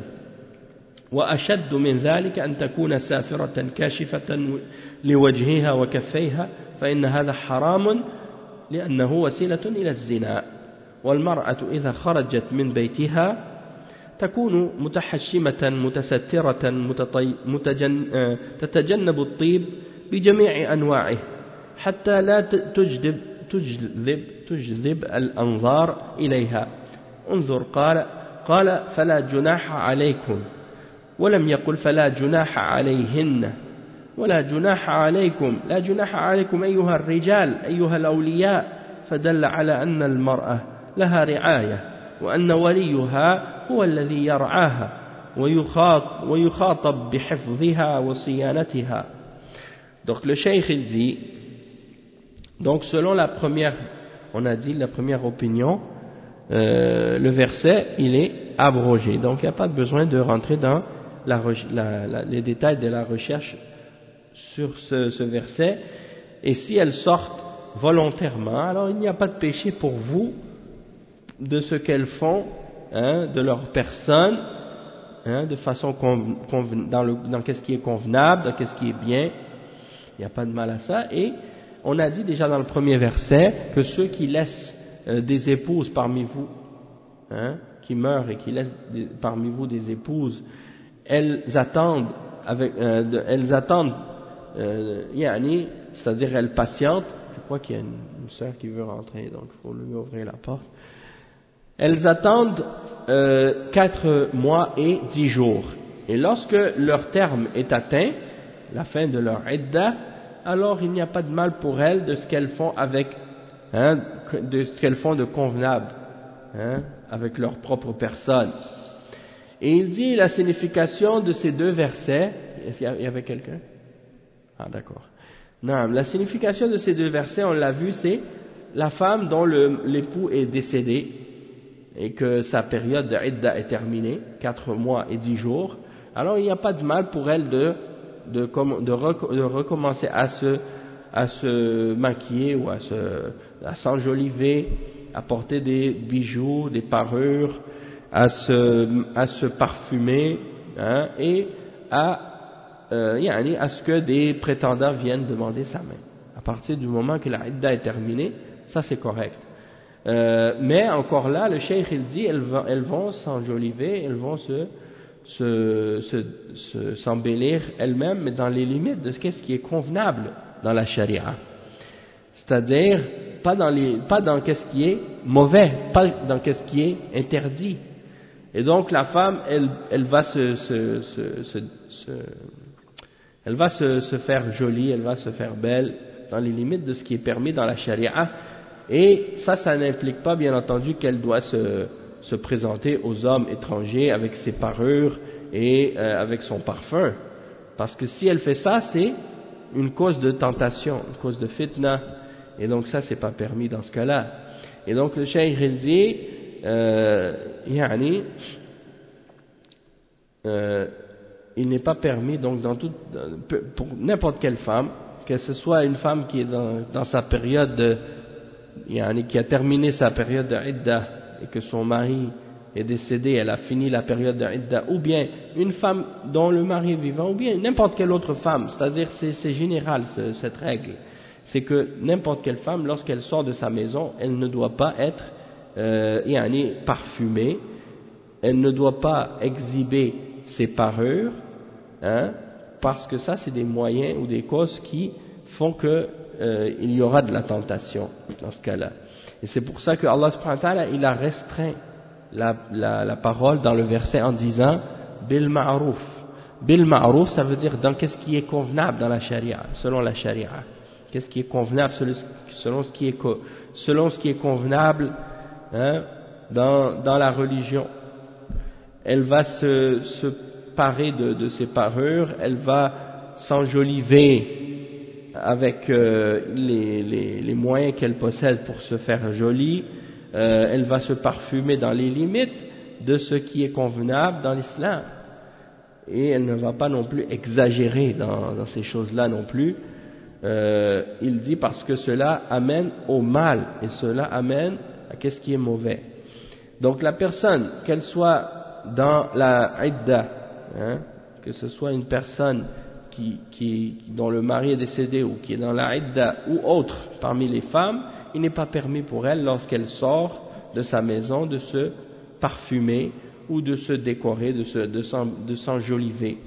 وأشد من ذلك أن تكون سافرة كاشفة لوجهها وكفيها فإن هذا حرام لأنه وسيلة إلى الزنا. والمرأة إذا خرجت من بيتها تكون متحشمة متسترة متجن تتجنب الطيب بجميع أنواعه حتى لا تجذب تجذب تجذب الأنظار إليها. انظر قال قال فلا جناح عليكم ولم يقل فلا جناح عليهن ولا جناح عليكم لا جناح عليكم أيها الرجال أيها الأولياء فدل على أن المرأة لها رعاية وأن وليها هو الذي يرعاها ويخاطب, ويخاطب بحفظها وصيانتها. Donc le cheikh il dit donc selon la première on a dit la première opinion euh, le verset il est abrogé donc il n'y a pas besoin de rentrer dans la, la, la, les détails de la recherche sur ce, ce verset. Et si elles sortent volontairement alors il n'y a pas de péché pour vous de ce qu'elles font hein, de leur personne hein, de façon conven, conven, dans, le, dans qu'est-ce qui est convenable, dans qu'est-ce qui est bien, il n'y a pas de mal à ça. Et on a dit déjà dans le premier verset que ceux qui laissent euh, des épouses parmi vous, hein, qui meurent et qui laissent des, parmi vous des épouses, elles attendent, avec, euh, de, elles attendent, euh, yani, c'est-à-dire elles patientent. Je crois qu'il y a une, une sœur qui veut rentrer, donc il faut lui ouvrir la porte. Elles attendent euh, quatre mois et dix jours. Et lorsque leur terme est atteint, la fin de leur idda, alors il n'y a pas de mal pour elles de ce qu'elles font avec, hein, de ce qu'elles font de convenable, hein, avec leur propre personne. Et il dit la signification de ces deux versets. Est-ce qu'il y avait quelqu'un? Ah, d'accord. Non, la signification de ces deux versets, on l'a vu, c'est la femme dont le, l'époux est décédé et que sa période de idda est terminée, quatre mois et dix jours. Alors il n'y a pas de mal pour elle de de, de, rec, de recommencer à se à se maquiller ou à se à s'enjoliver, à porter des bijoux, des parures, à se à se parfumer, hein, et à euh, yani, à ce que des prétendants viennent demander sa main. À partir du moment que la idda est terminée, ça c'est correct. Euh, mais encore là, le cheikh il dit, elles vont, elles vont s'enjoliver, elles vont se se, se, se, s'embellir elles-mêmes, mais dans les limites de ce qu'est-ce qui est convenable dans la charia. C'est-à-dire, pas dans les, pas dans qu'est-ce qui est mauvais, pas dans qu'est-ce qui est interdit. Et donc, la femme, elle, elle va se, se, se, se, se elle va se, se faire jolie, elle va se faire belle, dans les limites de ce qui est permis dans la charia. Et ça, ça n'implique pas, bien entendu, qu'elle doit se, se présenter aux hommes étrangers avec ses parures et euh, avec son parfum. Parce que si elle fait ça, c'est une cause de tentation, une cause de fitna. Et donc ça, c'est pas permis dans ce cas-là. Et donc le cheikh, il dit, euh, yani, euh, il n'est pas permis, donc dans toute, pour n'importe quelle femme, que ce soit une femme qui est dans, dans sa période de, yani, qui a terminé sa période de idda, et que son mari est décédé, elle a fini la période de idda, ou bien une femme dont le mari est vivant, ou bien n'importe quelle autre femme, c'est-à-dire c'est, c'est général ce, cette règle, c'est que n'importe quelle femme, lorsqu'elle sort de sa maison, elle ne doit pas être euh, yani, parfumée, elle ne doit pas exhiber ses parures, hein, parce que ça c'est des moyens ou des causes qui font que euh, il y aura de la tentation dans ce cas-là. Et c'est pour ça que Allah subhanahu wa ta'ala, il a restreint la, la, la parole dans le verset en disant bil ma'ruf. Bil ma'ruf, ça veut dire dans qu'est-ce qui est convenable dans la charia, selon la charia. Qu'est-ce qui est convenable selon ce qui est, selon ce qui est convenable, hein, dans, dans la religion. Elle va se, se parer de, de ses parures, elle va s'enjoliver avec euh, les, les, les moyens qu'elle possède pour se faire jolie, euh, elle va se parfumer dans les limites de ce qui est convenable dans l'islam. Et elle ne va pas non plus exagérer dans, dans ces choses-là non plus. Euh, il dit parce que cela amène au mal et cela amène à qu'est-ce qui est mauvais. Donc la personne, qu'elle soit dans la idda, hein, que ce soit une personne Qui, qui, dont le mari est décédé ou qui est dans la idda ou autre parmi les femmes, il n'est pas permis pour elle lorsqu'elle sort de sa maison de se parfumer ou de se décorer, de, se, de, s'en, de s'enjoliver.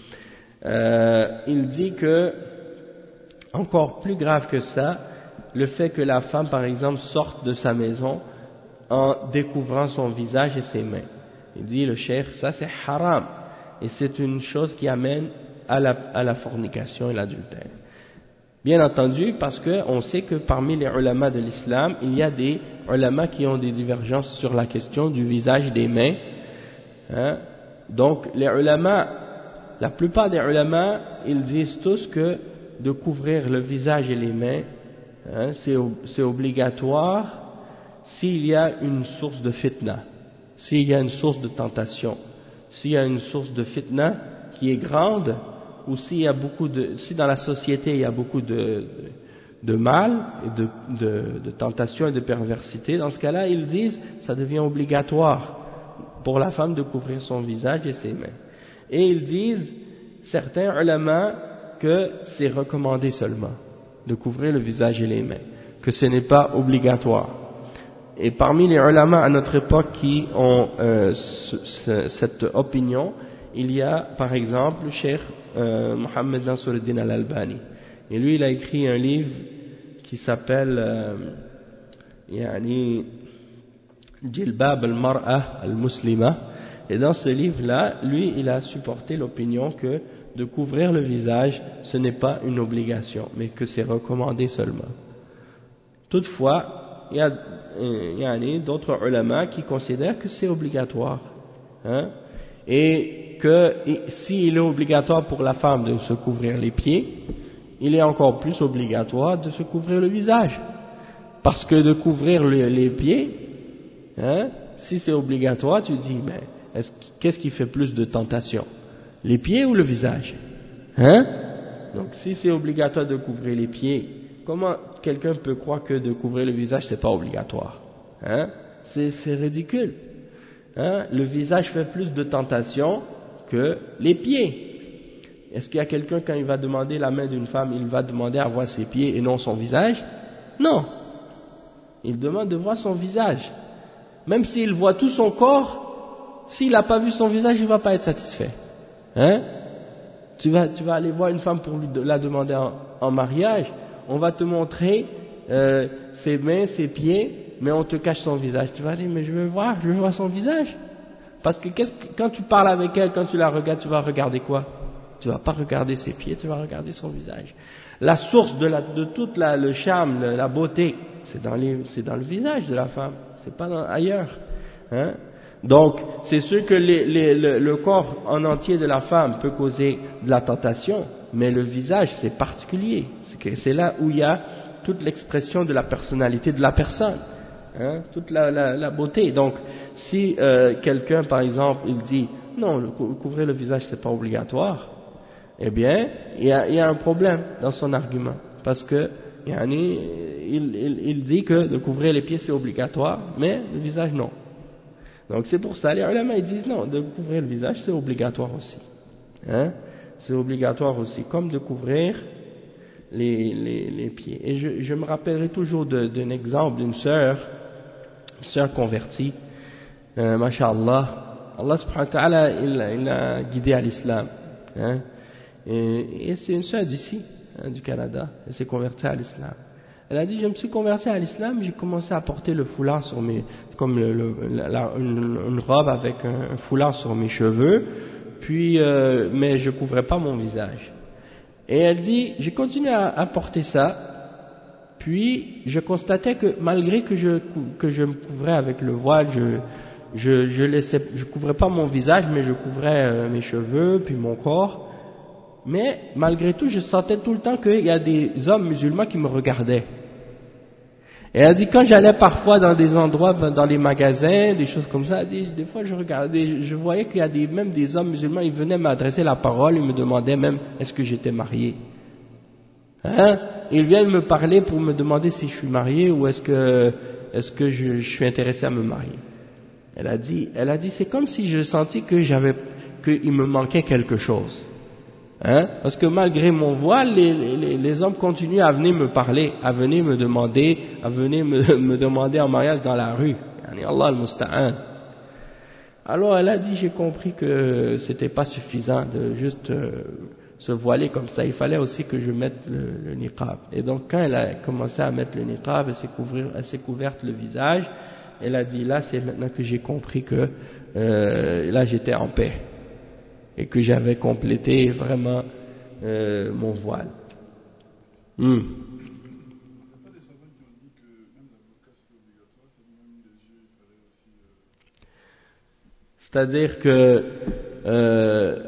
Euh, il dit que, encore plus grave que ça, le fait que la femme par exemple sorte de sa maison en découvrant son visage et ses mains. Il dit le cheikh, ça c'est haram et c'est une chose qui amène à la, à la fornication et l'adultère. Bien entendu, parce qu'on sait que parmi les ulama de l'islam, il y a des ulama qui ont des divergences sur la question du visage des mains. Hein. Donc, les ulama, la plupart des ulama, ils disent tous que de couvrir le visage et les mains, hein, c'est, c'est obligatoire s'il y a une source de fitna, s'il y a une source de tentation, s'il y a une source de fitna qui est grande, ou s'il y a beaucoup de, si dans la société il y a beaucoup de, de, de mal, et de, de, de tentation et de perversité, dans ce cas-là, ils disent, ça devient obligatoire pour la femme de couvrir son visage et ses mains. Et ils disent, certains ulama, que c'est recommandé seulement de couvrir le visage et les mains, que ce n'est pas obligatoire. Et parmi les ulama à notre époque qui ont euh, ce, ce, cette opinion, il y a par exemple le cheikh euh, Mohammed Nasruddin al-Albani. Et lui, il a écrit un livre qui s'appelle euh, Yani Jilbab al-Mar'a al-Muslima. Et dans ce livre-là, lui, il a supporté l'opinion que de couvrir le visage, ce n'est pas une obligation, mais que c'est recommandé seulement. Toutefois, il y a, il y a d'autres ulama qui considèrent que c'est obligatoire. Hein, et que s'il est obligatoire pour la femme de se couvrir les pieds, il est encore plus obligatoire de se couvrir le visage. Parce que de couvrir le, les pieds, hein, si c'est obligatoire, tu dis, mais est-ce, qu'est-ce qui fait plus de tentation? Les pieds ou le visage? Hein? Donc si c'est obligatoire de couvrir les pieds, comment quelqu'un peut croire que de couvrir le visage c'est pas obligatoire? Hein? C'est, c'est ridicule. Hein? Le visage fait plus de tentation que les pieds. Est-ce qu'il y a quelqu'un, quand il va demander la main d'une femme, il va demander à voir ses pieds et non son visage? Non. Il demande de voir son visage. Même s'il voit tout son corps, s'il n'a pas vu son visage, il ne va pas être satisfait. Hein? Tu vas, tu vas aller voir une femme pour lui de, la demander en, en mariage, on va te montrer euh, ses mains, ses pieds, mais on te cache son visage. Tu vas dire, mais je veux voir, je veux voir son visage. Parce que, qu'est-ce que quand tu parles avec elle, quand tu la regardes, tu vas regarder quoi? Tu vas pas regarder ses pieds, tu vas regarder son visage. La source de, la, de toute la, le charme, la, la beauté, c'est dans, les, c'est dans le visage de la femme, c'est pas dans, ailleurs. Hein? Donc, c'est sûr que les, les, le, le corps en entier de la femme peut causer de la tentation, mais le visage, c'est particulier. C'est, que c'est là où il y a toute l'expression de la personnalité de la personne, hein, toute la, la, la beauté. Donc, si euh, quelqu'un, par exemple, il dit « Non, le, couvrir le visage, c'est pas obligatoire », eh bien, il y, a, il y a un problème dans son argument, parce que yani, il, il, il dit que de couvrir les pieds, c'est obligatoire, mais le visage, non. Donc c'est pour ça, les ulama ils disent non, de couvrir le visage c'est obligatoire aussi. Hein? C'est obligatoire aussi, comme de couvrir les, les, les pieds. Et je, je me rappellerai toujours de, d'un exemple d'une sœur, une sœur convertie, euh, masha'Allah, Allah subhanahu wa ta'ala il, il a guidé à l'islam. Hein? Et, et c'est une sœur d'ici, hein, du Canada, elle s'est convertie à l'islam. Elle a dit, je me suis convertie à l'islam, j'ai commencé à porter le foulard sur mes, comme le, le, la, une, une robe avec un, un foulard sur mes cheveux, puis, euh, mais je couvrais pas mon visage. Et elle dit, j'ai continué à, à porter ça, puis je constatais que malgré que je, que je me couvrais avec le voile, je, je, je laissais, je couvrais pas mon visage, mais je couvrais euh, mes cheveux, puis mon corps. Mais malgré tout, je sentais tout le temps qu'il y a des hommes musulmans qui me regardaient. Et elle dit, quand j'allais parfois dans des endroits, dans les magasins, des choses comme ça, elle dit, des fois je regardais, je voyais qu'il y a des, même des hommes musulmans, ils venaient m'adresser la parole, ils me demandaient même, est-ce que j'étais marié? Hein? Ils viennent me parler pour me demander si je suis marié ou est-ce que, est-ce que je, je suis intéressé à me marier. Elle a dit, elle a dit, c'est comme si je sentis que j'avais, qu'il me manquait quelque chose. Hein? Parce que malgré mon voile, les, les, les hommes continuent à venir me parler, à venir me demander, à venir me, me demander en mariage dans la rue. Allah al-Musta'an. Alors elle a dit, j'ai compris que c'était pas suffisant de juste euh, se voiler comme ça, il fallait aussi que je mette le, le niqab. Et donc quand elle a commencé à mettre le niqab, elle s'est, couvrir, elle s'est couverte le visage, elle a dit, là c'est maintenant que j'ai compris que euh, là j'étais en paix. Et que j'avais complété vraiment euh, mon voile. Hmm. C'est-à-dire que euh,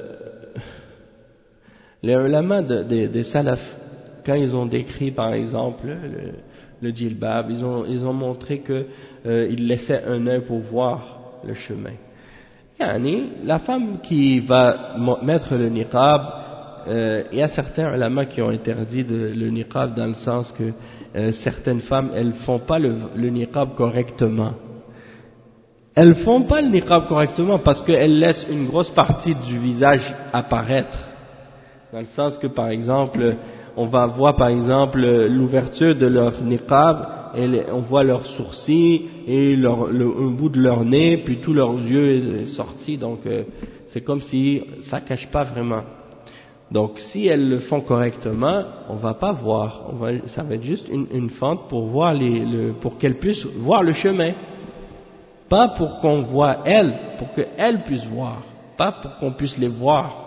les ulama de, de, des salaf, quand ils ont décrit par exemple le, le djilbab, ils ont, ils ont montré qu'ils euh, laissaient un œil pour voir le chemin. Yani, la femme qui va mettre le niqab, euh, il y a certains ulama qui ont interdit de, le niqab dans le sens que euh, certaines femmes, elles font pas le, le niqab correctement. elles font pas le niqab correctement parce qu'elles laissent une grosse partie du visage apparaître. Dans le sens que, par exemple, on va voir, par exemple, l'ouverture de leur niqab, et on voit leurs sourcils et leur, le, un bout de leur nez, puis tous leurs yeux est sorti, donc euh, c'est comme si ça cache pas vraiment. Donc si elles le font correctement, on va pas voir, on va, ça va être juste une, une fente pour voir les, le, pour qu'elles puissent voir le chemin, pas pour qu'on voit elles, pour qu'elles puissent voir, pas pour qu'on puisse les voir.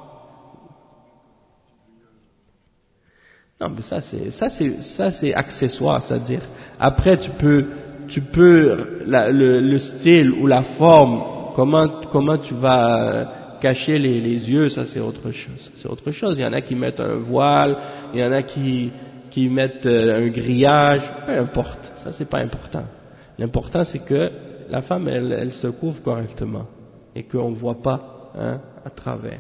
Non, mais ça c'est ça c'est ça c'est accessoire, c'est-à-dire après tu peux tu peux la, le, le style ou la forme, comment comment tu vas cacher les, les yeux, ça c'est autre chose. C'est autre chose. Il y en a qui mettent un voile, il y en a qui qui mettent un grillage, peu importe. Ça c'est pas important. L'important c'est que la femme elle elle se couvre correctement et qu'on ne voit pas hein, à travers.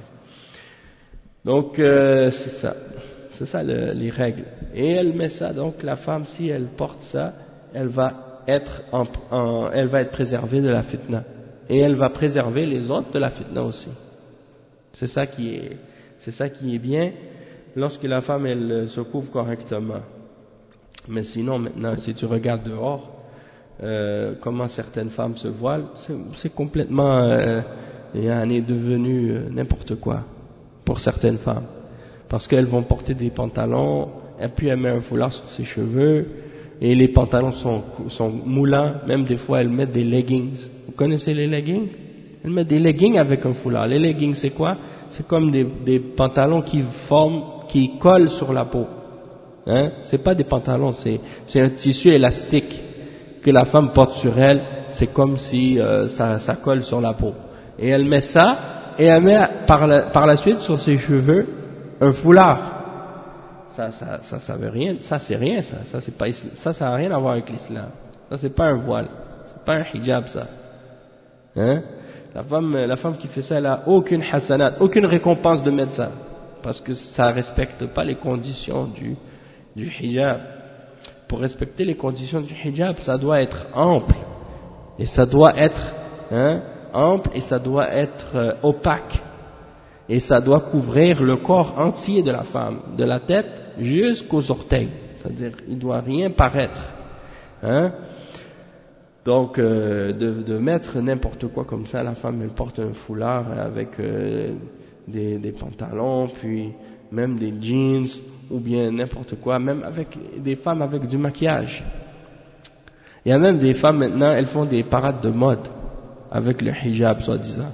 Donc euh, c'est ça. C'est ça le, les règles. Et elle met ça, donc la femme, si elle porte ça, elle va être, en, en, elle va être préservée de la fitna. Et elle va préserver les autres de la fitna aussi. C'est ça qui est, c'est ça qui est bien lorsque la femme, elle se couvre correctement. Mais sinon, maintenant, si tu regardes dehors, euh, comment certaines femmes se voilent, c'est, c'est complètement, euh, elle est devenu euh, n'importe quoi pour certaines femmes. Parce qu'elles vont porter des pantalons, et puis elles mettent un foulard sur ses cheveux, et les pantalons sont, sont moulants, même des fois elles mettent des leggings. Vous connaissez les leggings? Elles mettent des leggings avec un foulard. Les leggings c'est quoi? C'est comme des, des pantalons qui forment, qui collent sur la peau. Hein? C'est pas des pantalons, c'est, c'est un tissu élastique que la femme porte sur elle, c'est comme si euh, ça, ça colle sur la peau. Et elle met ça, et elle met par la, par la suite sur ses cheveux un foulard. Ça, ça, ça, ça veut rien, ça c'est rien, ça, ça c'est pas, ça, ça a rien à voir avec l'islam. Ça c'est pas un voile, c'est pas un hijab ça. Hein? La femme, la femme qui fait ça, elle a aucune hasanat, aucune récompense de mettre ça, parce que ça respecte pas les conditions du, du hijab. Pour respecter les conditions du hijab, ça doit être ample, et ça doit être, hein, ample, et ça doit être euh, opaque. Et ça doit couvrir le corps entier de la femme, de la tête jusqu'aux orteils. C'est-à-dire, il ne doit rien paraître. Hein? Donc, euh, de, de mettre n'importe quoi comme ça, la femme, elle porte un foulard avec euh, des, des pantalons, puis même des jeans, ou bien n'importe quoi, même avec des femmes avec du maquillage. Il y a même des femmes maintenant, elles font des parades de mode avec le hijab, soi-disant.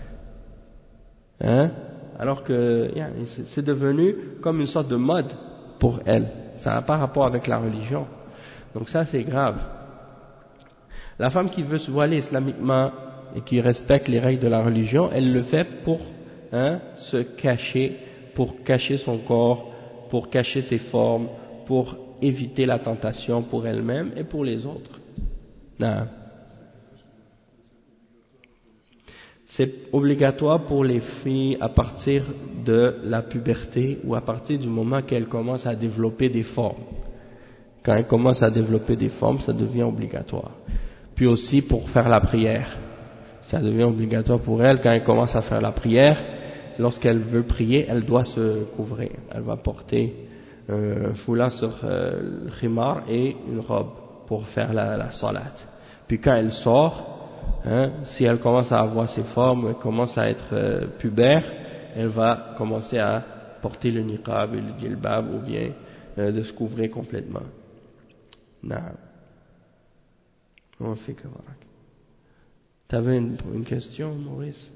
Hein? Alors que yeah, c'est devenu comme une sorte de mode pour elle. Ça n'a pas rapport avec la religion. Donc ça c'est grave. La femme qui veut se voiler islamiquement et qui respecte les règles de la religion, elle le fait pour hein, se cacher, pour cacher son corps, pour cacher ses formes, pour éviter la tentation pour elle-même et pour les autres. Non. C'est obligatoire pour les filles à partir de la puberté ou à partir du moment qu'elles commencent à développer des formes. Quand elles commencent à développer des formes, ça devient obligatoire. Puis aussi pour faire la prière. Ça devient obligatoire pour elles quand elles commencent à faire la prière. Lorsqu'elle veut prier, elle doit se couvrir. Elle va porter un foulard sur euh, le khimar et une robe pour faire la, la salat. Puis quand elle sort, Hein, si elle commence à avoir ses formes, elle commence à être euh, pubère, elle va commencer à porter le niqab et le djilbab ou bien euh, de se couvrir complètement. Naam. On fait que voilà. T'avais une, une question, Maurice?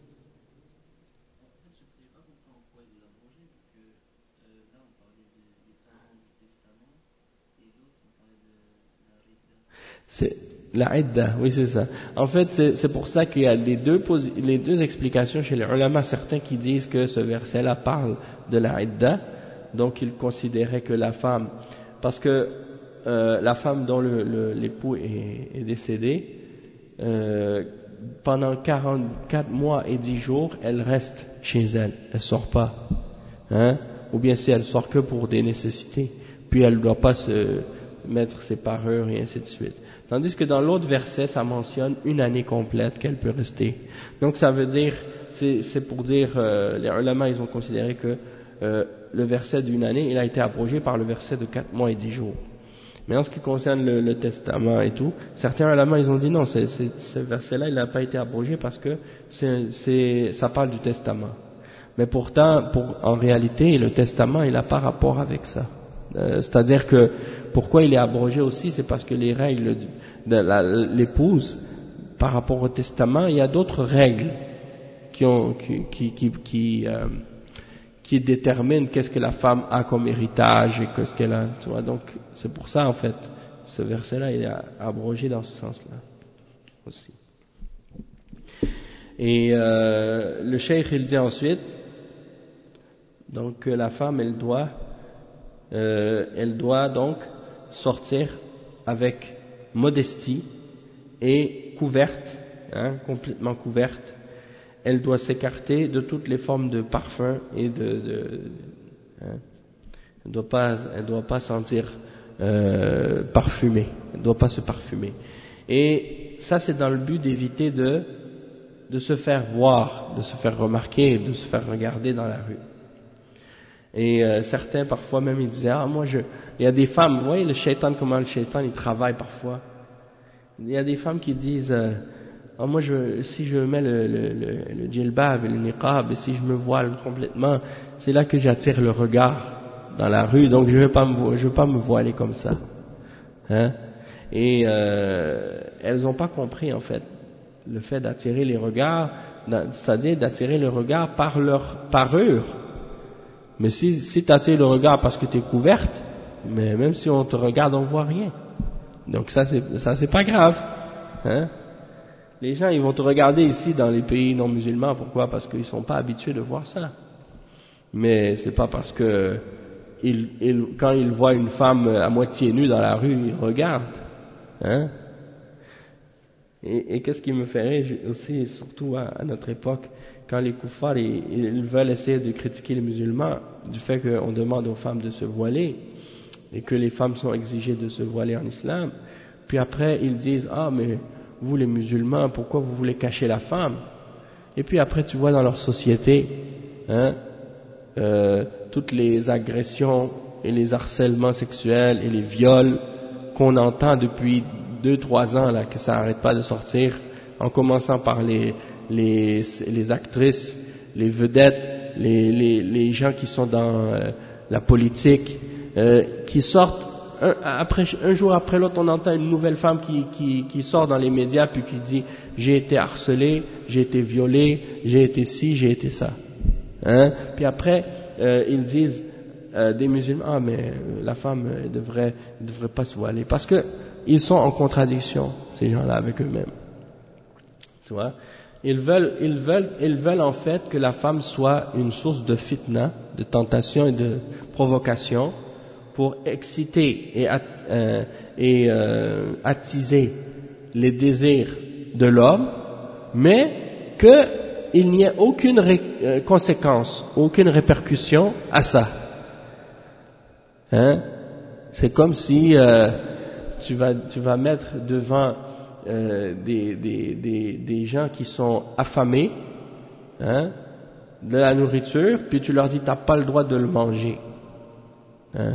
C'est la idda, oui c'est ça. En fait, c'est, c'est pour ça qu'il y a les deux, les deux explications chez les ulama, certains qui disent que ce verset-là parle de la idda, donc ils considéraient que la femme, parce que euh, la femme dont le, le, l'époux est, est décédé, euh, pendant quarante-quatre mois et dix jours, elle reste chez elle, elle sort pas, hein, ou bien si elle sort que pour des nécessités, puis elle ne doit pas se mettre ses parures et ainsi de suite. Tandis que dans l'autre verset, ça mentionne une année complète qu'elle peut rester. Donc ça veut dire, c'est, c'est pour dire, euh, les ulama ils ont considéré que euh, le verset d'une année, il a été abrogé par le verset de quatre mois et dix jours. Mais en ce qui concerne le, le testament et tout, certains ulama ils ont dit non, c'est, c'est, ce verset-là il n'a pas été abrogé parce que c'est, c'est, ça parle du testament. Mais pourtant, pour, en réalité, le testament il n'a pas rapport avec ça. Euh, c'est-à-dire que pourquoi il est abrogé aussi, c'est parce que les règles de la, l'épouse par rapport au testament, il y a d'autres règles qui ont qui qui qui qui, euh, qui déterminent qu'est-ce que la femme a comme héritage et qu'est-ce qu'elle a, tu vois. Donc c'est pour ça en fait ce verset-là il est abrogé dans ce sens-là aussi. Et euh, le cheikh il dit ensuite donc que la femme elle doit Euh, elle doit donc sortir avec modestie et couverte, hein, complètement couverte. Elle doit s'écarter de toutes les formes de parfum et de, de hein, elle doit pas, elle doit pas sentir euh, parfumée, elle doit pas se parfumer. Et ça c'est dans le but d'éviter de de se faire voir, de se faire remarquer, de se faire regarder dans la rue. Et euh, certains parfois même ils disaient ah moi je il y a des femmes, vous voyez le shaitan comment le shaitan il travaille parfois. Il y a des femmes qui disent euh, ah moi je si je mets le le le, le djilbab et le niqab et si je me voile complètement, c'est là que j'attire le regard dans la rue, donc je vais pas me je vais pas me voiler comme ça. Hein? Et euh, elles ont pas compris en fait le fait d'attirer les regards, c'est-à-dire d'attirer le regard par leur parure. Mais si, si tu attires le regard parce que tu es couverte, mais même si on te regarde, on voit rien. Donc ça, c'est, ça, c'est pas grave. Hein? Les gens, ils vont te regarder ici dans les pays non musulmans. Pourquoi? Parce qu'ils sont pas habitués de voir ça. Mais c'est pas parce que ils, ils, quand ils voient une femme à moitié nue dans la rue, ils regardent. Hein? Et, et qu'est-ce qui me fait rire aussi, surtout à, à notre époque, quand les koufars ils, ils veulent essayer de critiquer les musulmans du fait qu'on demande aux femmes de se voiler et que les femmes sont exigées de se voiler en islam, puis après ils disent ah mais vous les musulmans pourquoi vous voulez cacher la femme, et puis après tu vois dans leur société hein, euh, toutes les agressions et les harcèlements sexuels et les viols qu'on entend depuis deux trois ans là, que ça n'arrête pas de sortir, en commençant par les Les, les actrices, les vedettes, les, les, les gens qui sont dans euh, la politique, euh, qui sortent, un, après, un jour après l'autre, on entend une nouvelle femme qui, qui, qui sort dans les médias puis qui dit « j'ai été harcelée, j'ai été violée, j'ai été ci, j'ai été ça hein? ». Puis après, euh, ils disent, euh, des musulmans, ah mais la femme ne devrait, devrait pas se voiler. Parce que ils sont en contradiction, ces gens-là, avec eux-mêmes. Tu vois ? Ils veulent, ils veulent, ils veulent en fait que la femme soit une source de fitna, de tentation et de provocation pour exciter et, euh, et euh, attiser les désirs de l'homme, mais qu'il n'y ait aucune ré, euh, conséquence, aucune répercussion à ça. Hein? C'est comme si euh, tu vas, tu vas mettre devant Euh, des, des, des, des gens qui sont affamés hein, de la nourriture, puis tu leur dis t'as pas le droit de le manger. Hein.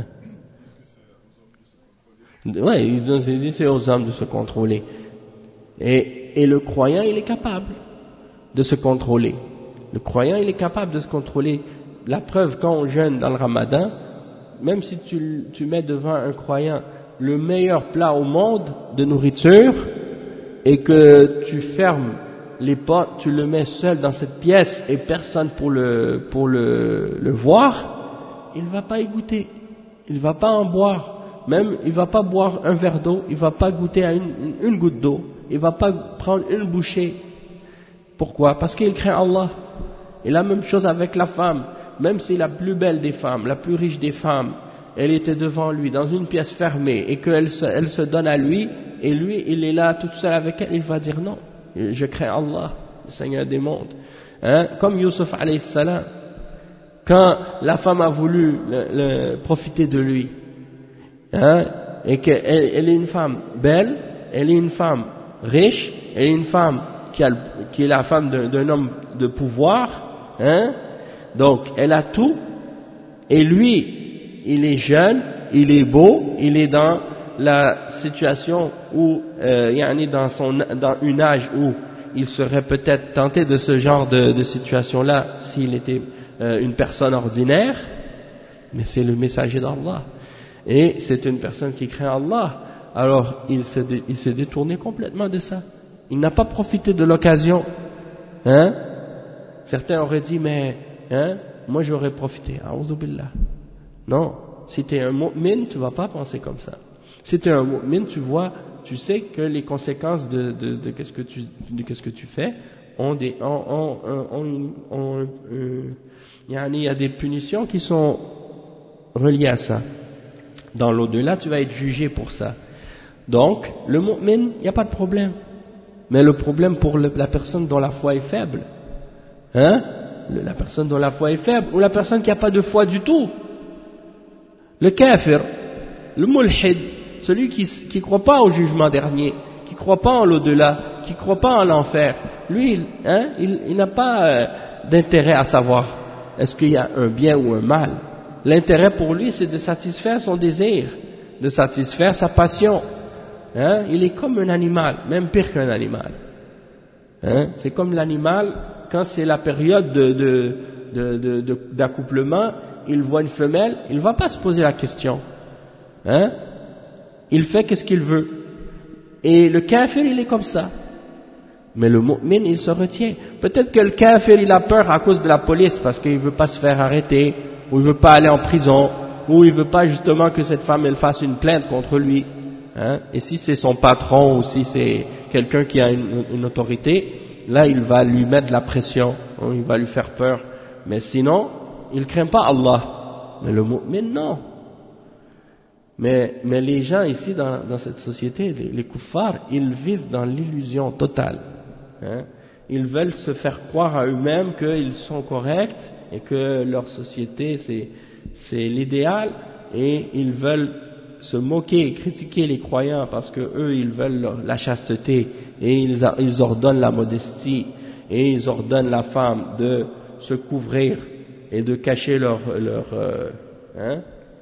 Ouais, ils ont dit c'est aux hommes de se contrôler. Et, et le croyant, il est capable de se contrôler. Le croyant, il est capable de se contrôler. La preuve, quand on jeûne dans le Ramadan, même si tu, tu mets devant un croyant le meilleur plat au monde de nourriture, et que tu fermes les portes, tu le mets seul dans cette pièce et personne pour le pour le, le voir, il va pas y goûter, il va pas en boire, même il va pas boire un verre d'eau, il va pas goûter à une, une, une goutte d'eau, il va pas prendre une bouchée. Pourquoi? Parce qu'il craint Allah. Et la même chose avec la femme, même si la plus belle des femmes, la plus riche des femmes, elle était devant lui dans une pièce fermée et qu'elle se, elle se donne à lui, et lui il est là tout seul avec elle, il va dire non, je crains Allah, le Seigneur des mondes. Hein? Comme Youssef alayhi salam, quand la femme a voulu le, le, profiter de lui, hein? et qu'elle elle est une femme belle, elle est une femme riche, elle est une femme qui, a, qui est la femme d'un, d'un homme de pouvoir, hein, donc elle a tout, et lui, il est jeune, il est beau, il est dans la situation où, euh, yani dans son, dans une âge où il serait peut-être tenté de ce genre de, de situation-là s'il était euh, une personne ordinaire, mais c'est le messager d'Allah. Et c'est une personne qui craint Allah. Alors il s'est, il s'est détourné complètement de ça. Il n'a pas profité de l'occasion. Hein? Certains auraient dit, mais hein, moi j'aurais profité. A'udhu billah. Non, si tu es un mu'min, tu ne vas pas penser comme ça. Si tu es un mu'min, tu vois, tu sais que les conséquences de, de, de, qu'est-ce que tu, de qu'est-ce que tu fais ont des, ont, ont, ont, ont, ont, il y a des punitions qui sont reliées à ça. Dans l'au-delà, tu vas être jugé pour ça. Donc, le mu'min, il n'y a pas de problème. Mais le problème pour le, la personne dont la foi est faible, hein, la personne dont la foi est faible, ou la personne qui n'a pas de foi du tout, le kafir, le mulhid, celui qui ne croit pas au jugement dernier, qui ne croit pas en l'au-delà, qui ne croit pas en l'enfer, lui, hein, il, il n'a pas euh, d'intérêt à savoir est-ce qu'il y a un bien ou un mal. L'intérêt pour lui, c'est de satisfaire son désir, de satisfaire sa passion. Hein? Il est comme un animal, même pire qu'un animal. Hein? C'est comme l'animal, quand c'est la période de, de, de, de, de, d'accouplement, il voit une femelle, il ne va pas se poser la question. Hein? Il fait qu'est-ce qu'il veut. Et le kafir, il est comme ça. Mais le mu'min, il se retient. Peut-être que le kafir, il a peur à cause de la police, parce qu'il ne veut pas se faire arrêter, ou il ne veut pas aller en prison, ou il ne veut pas justement que cette femme, elle fasse une plainte contre lui. Hein? Et si c'est son patron, ou si c'est quelqu'un qui a une, une autorité, là, il va lui mettre de la pression, hein? Il va lui faire peur. Mais sinon, il ne craint pas Allah. Mais le mu'min, non. Mais, mais les gens ici dans, dans cette société, les, les kuffars, ils vivent dans l'illusion totale. Hein? Ils veulent se faire croire à eux-mêmes qu'ils sont corrects et que leur société c'est, c'est l'idéal, et ils veulent se moquer et critiquer les croyants parce que eux ils veulent leur, la chasteté, et ils, ils ordonnent la modestie, et ils ordonnent la femme de se couvrir et de cacher leur, leur, euh, hein,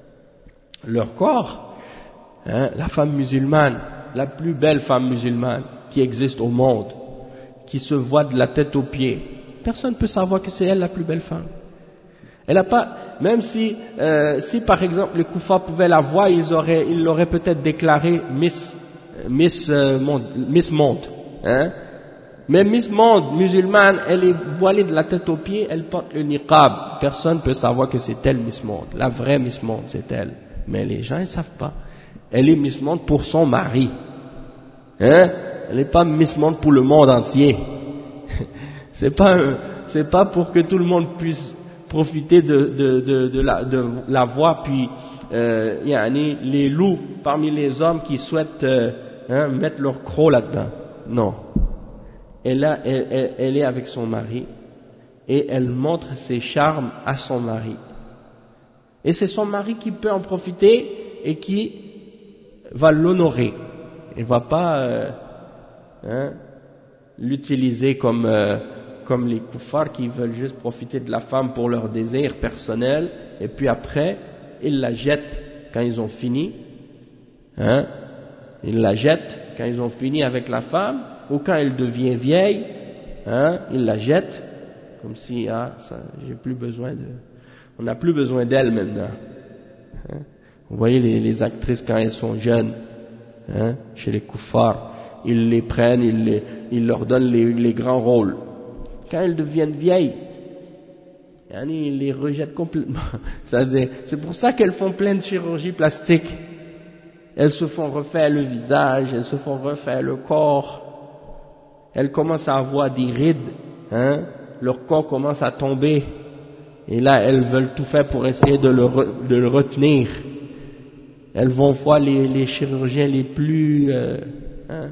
leur corps. Hein, la femme musulmane, la plus belle femme musulmane qui existe au monde, qui se voit de la tête aux pieds, personne ne peut savoir que c'est elle la plus belle femme. Elle n'a pas, même si, euh, si par exemple les kuffars pouvaient la voir, ils auraient, ils l'auraient peut-être déclaré Miss, Miss, euh, Monde, Miss Monde, hein. Mais Miss Monde musulmane, elle est voilée de la tête aux pieds, elle porte le niqab. Personne ne peut savoir que c'est elle Miss Monde. La vraie Miss Monde, c'est elle. Mais les gens, ils ne savent pas. Elle est Miss Monde pour son mari. Hein? Elle n'est pas Miss Monde pour le monde entier. c'est pas, un, c'est pas pour que tout le monde puisse profiter de, de, de, de, la, de la voix, puis euh, y a les loups parmi les hommes qui souhaitent euh, hein, mettre leur croc là-dedans. Non. Elle, a, elle, elle, elle est avec son mari et elle montre ses charmes à son mari. Et c'est son mari qui peut en profiter et qui va l'honorer. Il ne va pas euh, hein, l'utiliser comme, euh, comme les kuffars qui veulent juste profiter de la femme pour leur désir personnel, et puis après, ils la jettent quand ils ont fini. Hein, ils la jettent quand ils ont fini avec la femme, ou quand elle devient vieille, hein, ils la jettent, comme si, ah, ça, j'ai plus besoin de... On n'a plus besoin d'elles maintenant. Hein? Vous voyez les, les actrices quand elles sont jeunes, hein, chez les kuffars, ils les prennent, ils, les, ils leur donnent les, les grands rôles. Quand elles deviennent vieilles, hein, ils les rejettent complètement. C'est-à-dire, c'est pour ça qu'elles font plein de chirurgies plastiques. Elles se font refaire le visage, elles se font refaire le corps. Elles commencent à avoir des rides, hein, leur corps commence à tomber. Et là, elles veulent tout faire pour essayer de le, re, de le retenir. Elles vont voir les, les chirurgiens les plus, euh, hein,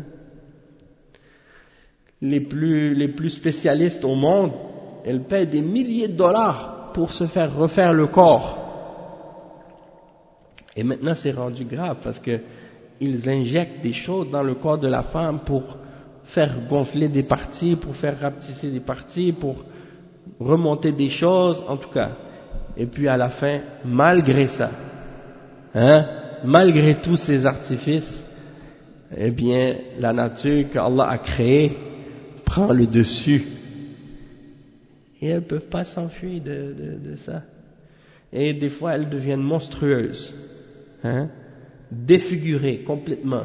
les plus, les plus spécialistes au monde. Elles paient des milliers de dollars pour se faire refaire le corps. Et maintenant c'est rendu grave parce que ils injectent des choses dans le corps de la femme pour faire gonfler des parties, pour faire rapetisser des parties, pour remonter des choses, en tout cas. Et puis à la fin, malgré ça, hein, malgré tous ces artifices, eh bien, la nature qu'Allah a créée prend le dessus. Et elles ne peuvent pas s'enfuir de, de, de ça. Et des fois, elles deviennent monstrueuses, hein, défigurées complètement.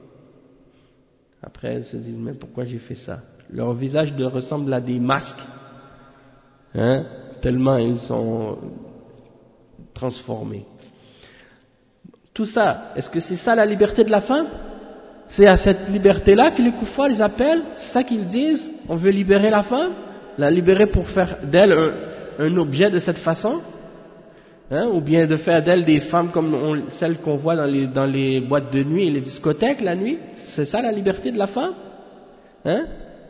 Après, elles se disent, mais pourquoi j'ai fait ça? Leur visage ressemble à des masques, hein, tellement ils sont transformés. Tout ça, est-ce que c'est ça la liberté de la femme? C'est à cette liberté-là que les koufars les appellent? C'est ça qu'ils disent? On veut libérer la femme? La libérer pour faire d'elle un, un objet de cette façon? Hein? Ou bien de faire d'elle des femmes comme on, celles qu'on voit dans les, dans les boîtes de nuit et les discothèques la nuit? C'est ça la liberté de la femme? Hein?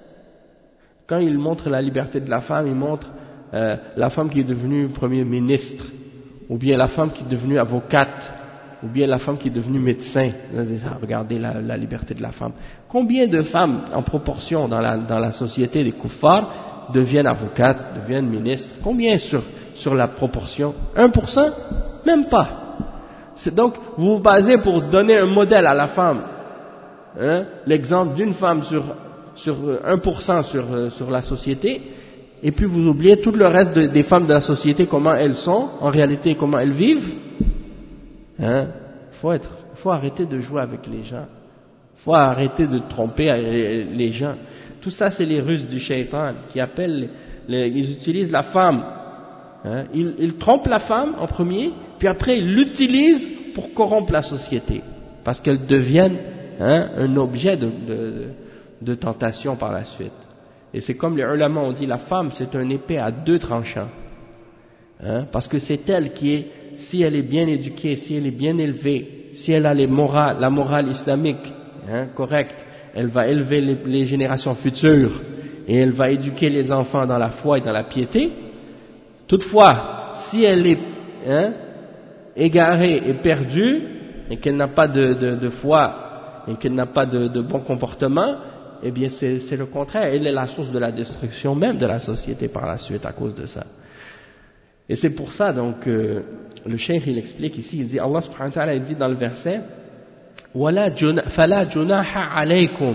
Quand ils montrent la liberté de la femme, ils montrent euh, la femme qui est devenue premier ministre, ou bien la femme qui est devenue avocate, ou bien la femme qui est devenue médecin. Regardez la, la liberté de la femme. Combien de femmes, en proportion dans la, dans la société des koufars, deviennent avocates, deviennent ministres? Combien sur, sur la proportion? un pour cent? Même pas. C'est donc, vous vous basez pour donner un modèle à la femme, hein, l'exemple d'une femme sur, sur un pour cent sur, sur la société, et puis vous oubliez tout le reste de, des femmes de la société, comment elles sont, en réalité, comment elles vivent. Hein? Faut être, faut arrêter de jouer avec les gens. Faut arrêter de tromper les gens. Tout ça, c'est les ruses du shaitan qui appellent, les, ils utilisent la femme. Hein? Ils, ils trompent la femme en premier, puis après ils l'utilisent pour corrompre la société, parce qu'elle devienne, hein, un objet de, de, de tentation par la suite. Et c'est comme les ulama ont dit, la femme c'est un épée à deux tranchants. Hein? Parce que c'est elle qui est, si elle est bien éduquée, si elle est bien élevée, si elle a les morales, la morale islamique, hein, correcte, elle va élever les, les générations futures et elle va éduquer les enfants dans la foi et dans la piété. Toutefois, si elle est, hein, égarée et perdue et qu'elle n'a pas de, de, de foi et qu'elle n'a pas de, de bon comportement, eh bien c'est, c'est le contraire. Elle est la source de la destruction même de la société par la suite à cause de ça. Et c'est pour ça donc euh, le cheikh il explique ici, il dit, Allah subhanahu wa ta'ala il dit dans le verset, Wala fala junaha alaykum,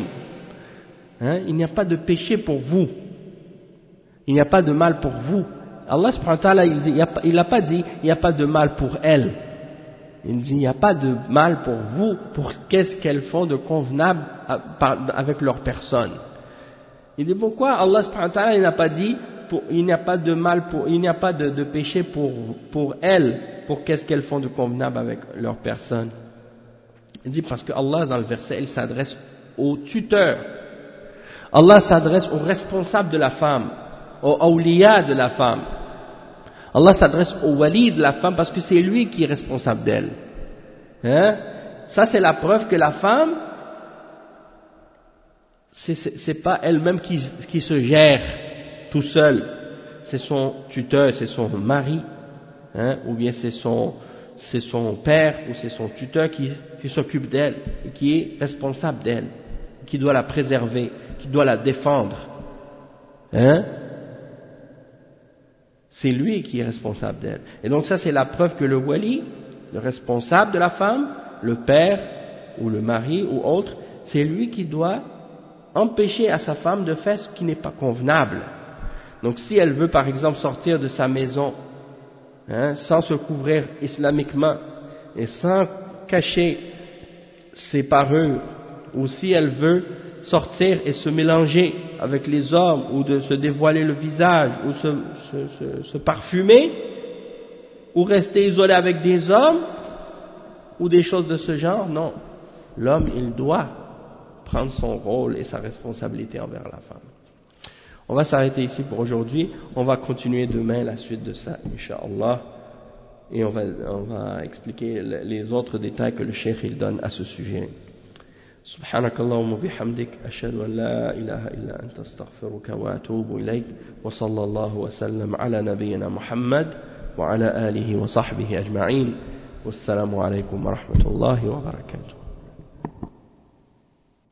il n'y a pas de péché pour vous, il n'y a pas de mal pour vous. Allah subhanahu wa ta'ala il dit, il n'a pas dit il n'y a pas de mal pour elle, il dit il n'y a pas de mal pour vous, pour qu'est-ce qu'elles font de convenable avec leur personne. Il dit pourquoi Allah subhanahu wa ta'ala il n'a pas dit pour, il n'y a pas de mal pour, il n'y a pas de, de péché pour, pour elles, pour qu'est-ce qu'elles font de convenable avec leur personne. Il dit parce que Allah dans le verset il s'adresse aux tuteurs, Allah s'adresse aux responsables de la femme, aux awliya de la femme. Allah s'adresse au wali de la femme parce que c'est lui qui est responsable d'elle. Hein? Ça c'est la preuve que la femme c'est, c'est, c'est pas elle-même qui, qui se gère tout seul, c'est son tuteur, c'est son mari, hein, ou bien c'est son, c'est son père ou c'est son tuteur qui, qui s'occupe d'elle, et qui est responsable d'elle, qui doit la préserver, qui doit la défendre. Hein? C'est lui qui est responsable d'elle. Et donc ça c'est la preuve que le wali, le responsable de la femme, le père ou le mari ou autre, c'est lui qui doit empêcher à sa femme de faire ce qui n'est pas convenable. Donc si elle veut par exemple sortir de sa maison, hein, sans se couvrir islamiquement et sans cacher ses parures, ou si elle veut sortir et se mélanger avec les hommes, ou de se dévoiler le visage, ou se, se, se, se parfumer, ou rester isolée avec des hommes, ou des choses de ce genre, non. L'homme, il doit prendre son rôle et sa responsabilité envers la femme. On va s'arrêter ici pour aujourd'hui. On va continuer demain la suite de ça, Inch'Allah. Et on va, on va expliquer les autres détails que le cheikh il donne à ce sujet. سبحانك اللهم وبحمدك أشهد أن لا إله إلا أنت أستغفرك وأتوب إليك وصلى الله وسلم على نبينا محمد وعلى آله وصحبه أجمعين Wassalamu alaikum wa rahmatullahi wa barakatuh.